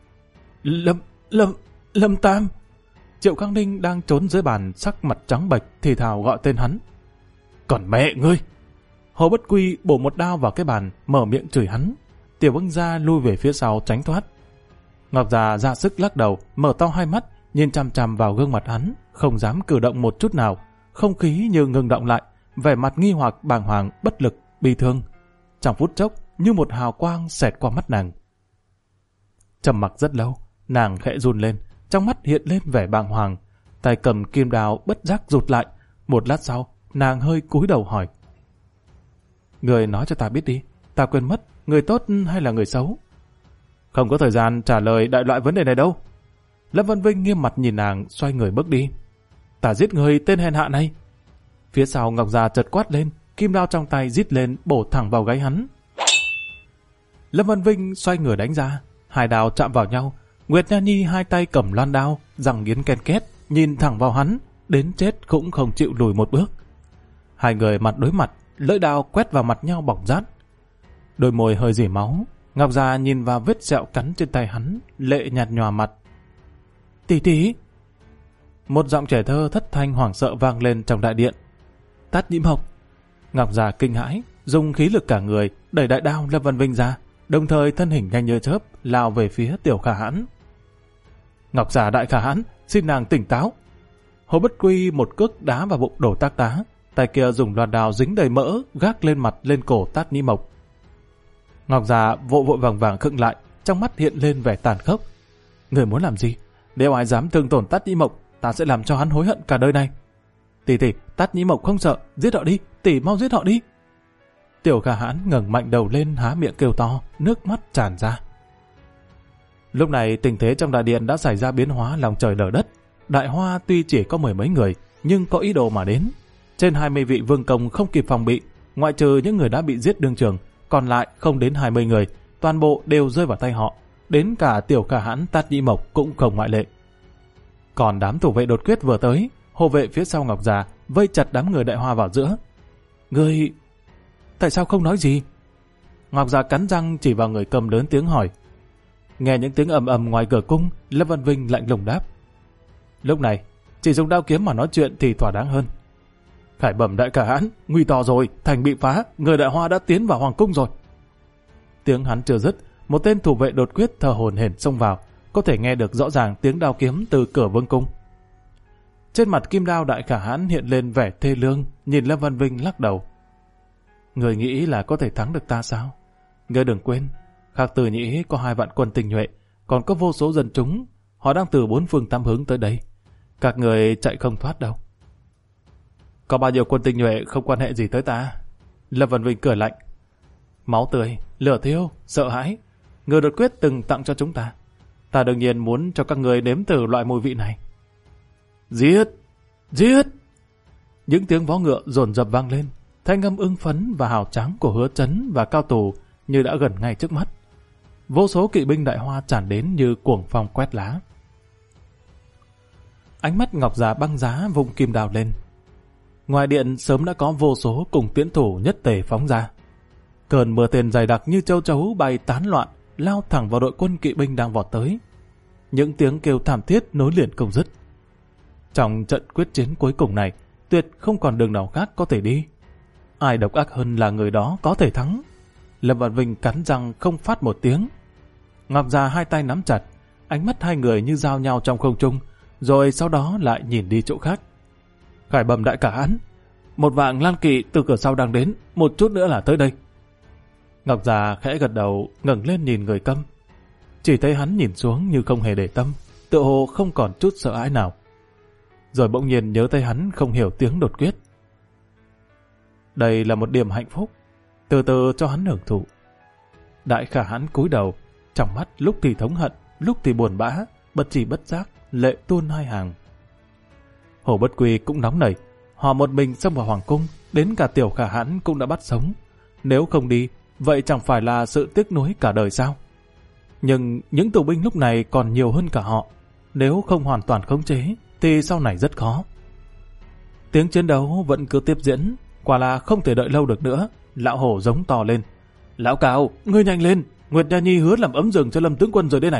Lâm Tam. Triệu Khang Ninh đang trốn dưới bàn, sắc mặt trắng bệch thì thào gọi tên hắn. Còn mẹ ngươi! Hồ Bất Quy bổ một đao vào cái bàn, mở miệng chửi hắn. Tiểu Vương gia lui về phía sau tránh thoát. Ngọc Già ra sức lắc đầu, mở to hai mắt, nhìn chằm chằm vào gương mặt hắn, không dám cử động một chút nào. Không khí như ngừng động lại, vẻ mặt nghi hoặc, bàng hoàng, bất lực, bi thương. Trong phút chốc, như một hào quang xẹt qua mắt nàng. Trầm mặc rất lâu, nàng khẽ run lên, trong mắt hiện lên vẻ bàng hoàng, tay cầm kim đao bất giác rụt lại. Một lát sau, nàng hơi cúi đầu hỏi. Người nói cho ta biết đi, ta quên mất, người tốt hay là người xấu? Không có thời gian trả lời đại loại vấn đề này đâu. Lâm Vân Vinh nghiêm mặt nhìn nàng, xoay người bước đi. Ta giết người tên hèn hạ này. Phía sau Ngọc Già chợt quát lên, kim đao trong tay rít lên bổ thẳng vào gáy hắn. Lâm Vân Vinh xoay người đánh ra, hai đao chạm vào nhau. Nguyệt Nha Nhi hai tay cầm loan đao, răng nghiến ken két, nhìn thẳng vào hắn, đến chết cũng không chịu lùi một bước. Hai người mặt đối mặt, lưỡi đao quét vào mặt nhau bỏng rát. Đôi môi hơi rỉ máu, Ngọc Già nhìn vào vết sẹo cắn trên tay hắn, lệ nhạt nhòa mặt. Tỷ tỷ! Một giọng trẻ thơ thất thanh hoảng sợ vang lên trong đại điện. Tát Nhĩ Mộc! Ngọc Già kinh hãi, dùng khí lực cả người đẩy đại đao Lâm Vân Vinh ra, đồng thời thân hình nhanh như chớp lao về phía Tiểu Khả Hãn. Ngọc Già Đại Khả Hãn, xin nàng tỉnh táo! Hồ Bất Quy một cước đá vào bụng Đồ Tác Tá, tay kia dùng loan đao dính đầy mỡ gác lên mặt lên cổ Tát Nhĩ Mộc. Ngọc Già vội vội vàng vàng khựng lại, trong mắt hiện lên vẻ tàn khốc. Người muốn làm gì? Nếu ai dám thương tổn Tát Nhĩ Mộc, ta sẽ làm cho hắn hối hận cả đời này. Tỷ, Tát Nhĩ Mộc không sợ, giết họ đi, tỷ mau giết họ đi. Tiểu Khả Hãn ngẩng mạnh đầu lên, há miệng kêu to, nước mắt tràn ra. Lúc này tình thế trong đại điện đã xảy ra biến hóa lòng trời lở đất. Đại Hoa tuy chỉ có mười mấy người, nhưng có ý đồ mà đến. Trên 20 vị vương công không kịp phòng bị, ngoại trừ những người đã bị giết đương trường, còn lại không đến 20 người, toàn bộ đều rơi vào tay họ. Đến cả Tiểu Khả Hãn Tát Nhĩ Mộc cũng không ngoại lệ. Còn đám thủ vệ đột quyết vừa tới, hộ vệ phía sau Ngọc Già vây chặt đám người Đại Hoa vào giữa. Người... tại sao không nói gì? Ngọc Già cắn răng chỉ vào người cầm lớn tiếng hỏi. Nghe những tiếng ầm ầm ngoài cửa cung, Lâm Vân Vinh lạnh lùng đáp. Lúc này, chỉ dùng đao kiếm mà nói chuyện thì thỏa đáng hơn. Khải bẩm đại cả hãn, nguy to rồi, thành bị phá, người Đại Hoa đã tiến vào hoàng cung rồi. Tiếng hắn chưa dứt, một tên thủ vệ đột quyết thờ hổn hển xông vào, có thể nghe được rõ ràng tiếng đao kiếm từ cửa vương cung. Trên mặt Kim Đao đại cả hãn hiện lên vẻ thê lương, nhìn Lâm Văn Vinh lắc đầu. Người nghĩ là có thể thắng được ta sao? Ngươi đừng quên, Khắc Từ Nhĩ có 2 vạn quân tinh nhuệ, còn có vô số dân chúng, họ đang từ 4 phương tám hướng tới đây. Các người chạy không thoát đâu. Có bao nhiêu quân tinh nhuệ không quan hệ gì tới ta? Lâm Văn Vinh cười lạnh. Máu tươi, lửa thiêu, sợ hãi, người đột quyết từng tặng cho chúng ta. Ta đương nhiên muốn cho các người nếm thử loại mùi vị này. Giết! Giết! Những tiếng vó ngựa dồn dập vang lên, thanh âm ưng phấn và hào tráng của Hứa Chấn và Cao Tù như đã gần ngay trước mắt. Vô số kỵ binh Đại Hoa tràn đến như cuồng phong quét lá. Ánh mắt Ngọc Già băng giá vung kim đao lên. Ngoài điện sớm đã có vô số cùng tiễn thủ nhất tề phóng ra. Cơn mưa tên dày đặc như châu chấu bay tán loạn, lao thẳng vào đội quân kỵ binh đang vọt tới. Những tiếng kêu thảm thiết nối liền không dứt. Trong trận quyết chiến cuối cùng này, tuyệt không còn đường nào khác có thể đi. Ai độc ác hơn là người đó có thể thắng. Lâm Văn Vinh cắn răng không phát một tiếng. Ngọc Già 2 tay nắm chặt, ánh mắt hai người như giao nhau trong không trung, rồi sau đó lại nhìn đi chỗ khác. Khải bẩm đại cả hãn, một vạn Lan kỵ từ cửa sau đang đến, một chút nữa là tới đây. Ngọc Già khẽ gật đầu, ngẩng lên nhìn người Câm. Chỉ thấy hắn nhìn xuống như không hề để tâm, tựa hồ không còn chút sợ hãi nào. Rồi bỗng nhiên nhớ tới hắn không hiểu tiếng đột quyết. Đây là một điểm hạnh phúc, từ từ cho hắn hưởng thụ. Đại khả hãn cúi đầu, trong mắt lúc thì thống hận, lúc thì buồn bã, bất chi bất giác, lệ tuôn 2 hàng. Hồ Bất Quy cũng nóng nảy, họ một mình xông vào hoàng cung, đến cả tiểu khả hãn cũng đã bắt sống. Nếu không đi, vậy chẳng phải là sự tiếc nuối cả đời sao? Nhưng những tù binh lúc này còn nhiều hơn cả họ, nếu không hoàn toàn khống chế, thì sau này rất khó. Tiếng chiến đấu vẫn cứ tiếp diễn, quả là không thể đợi lâu được nữa. Lão Hổ giống to lên. Lão Cao, ngươi nhanh lên, Nguyệt Nha Nhi hứa làm ấm giường cho Lâm tướng quân rồi đây này.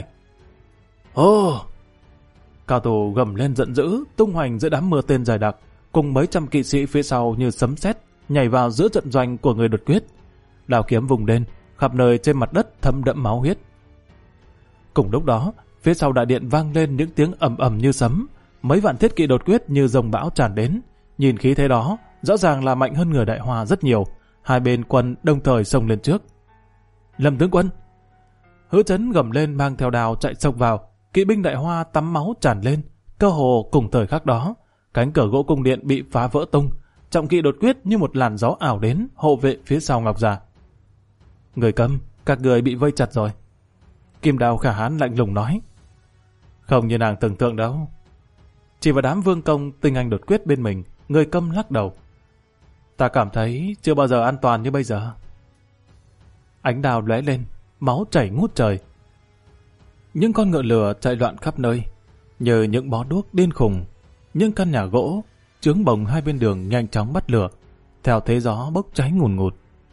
Ồ! Cao Tù gầm lên giận dữ, tung hoành giữa đám mưa tên dài đặc, cùng mấy trăm kỵ sĩ phía sau như sấm sét nhảy vào giữa trận doanh của người đột quyết. Đao kiếm vùng lên, khắp nơi trên mặt đất thấm đẫm máu huyết. Cùng lúc đó, phía sau đại điện vang lên những tiếng ầm ầm như sấm, mấy vạn thiết kỵ đột quyết như dòng bão tràn đến. Nhìn khí thế đó, rõ ràng là mạnh hơn người Đại Hoa rất nhiều. Hai bên quân đồng thời xông lên trước. Lâm tướng quân! Hứa Chấn gầm lên mang theo đào chạy xông vào. Kỵ binh Đại Hoa tắm máu tràn lên. Cơ hồ cùng thời khắc đó, cánh cửa gỗ cung điện bị phá vỡ tung. Trọng kỵ đột quyết như một làn gió ảo đến hộ vệ phía sau Ngọc Già. Người Câm, các người bị vây chặt rồi. Kim Đao khả hãn lạnh lùng nói. Không như nàng tưởng tượng đâu. Chỉ vào đám vương công tinh anh đột quyết bên mình, người Câm lắc đầu. Ta cảm thấy chưa bao giờ an toàn như bây giờ. Ánh đao lóe lên, máu chảy ngút trời. Những con ngựa lửa chạy loạn khắp nơi, như những bó đuốc điên khùng. Những căn nhà gỗ, chướng bồng hai bên đường nhanh chóng bắt lửa, theo thế gió bốc cháy ngùn ngụt.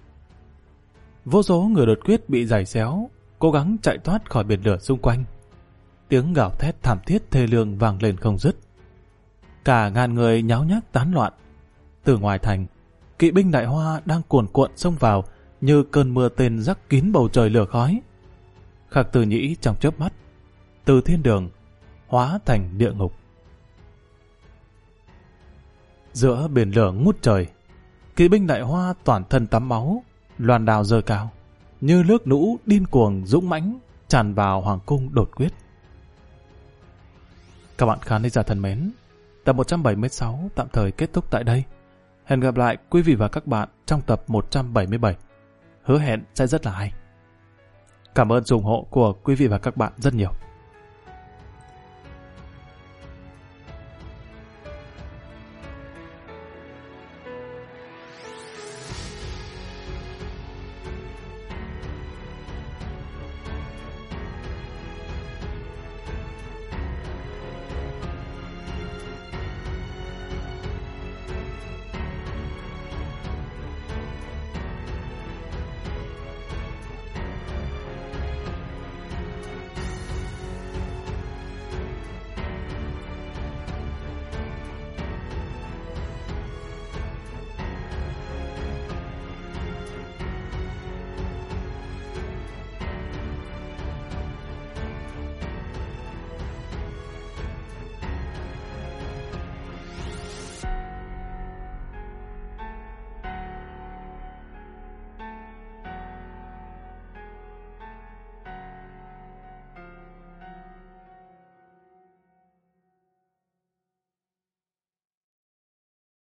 Vô số người đột quyết bị giày xéo, cố gắng chạy thoát khỏi biển lửa xung quanh. Tiếng gào thét thảm thiết thê lương vang lên không dứt. Cả ngàn người nháo nhác tán loạn. Từ ngoài thành, kỵ binh Đại Hoa đang cuồn cuộn xông vào như cơn mưa tên rắc kín bầu trời lửa khói. Khắc Từ Nhĩ trong chớp mắt, từ thiên đường hóa thành địa ngục. Giữa biển lửa ngút trời, kỵ binh Đại Hoa toàn thân tắm máu, loan đao giơ cao, như nước lũ điên cuồng dũng mãnh tràn vào hoàng cung đột quyết. Các bạn khán giả thân mến, tập 176 tạm thời kết thúc tại đây. Hẹn gặp lại quý vị và các bạn trong tập 177. Hứa hẹn sẽ rất là hay. Cảm ơn sự ủng hộ của quý vị và các bạn rất nhiều.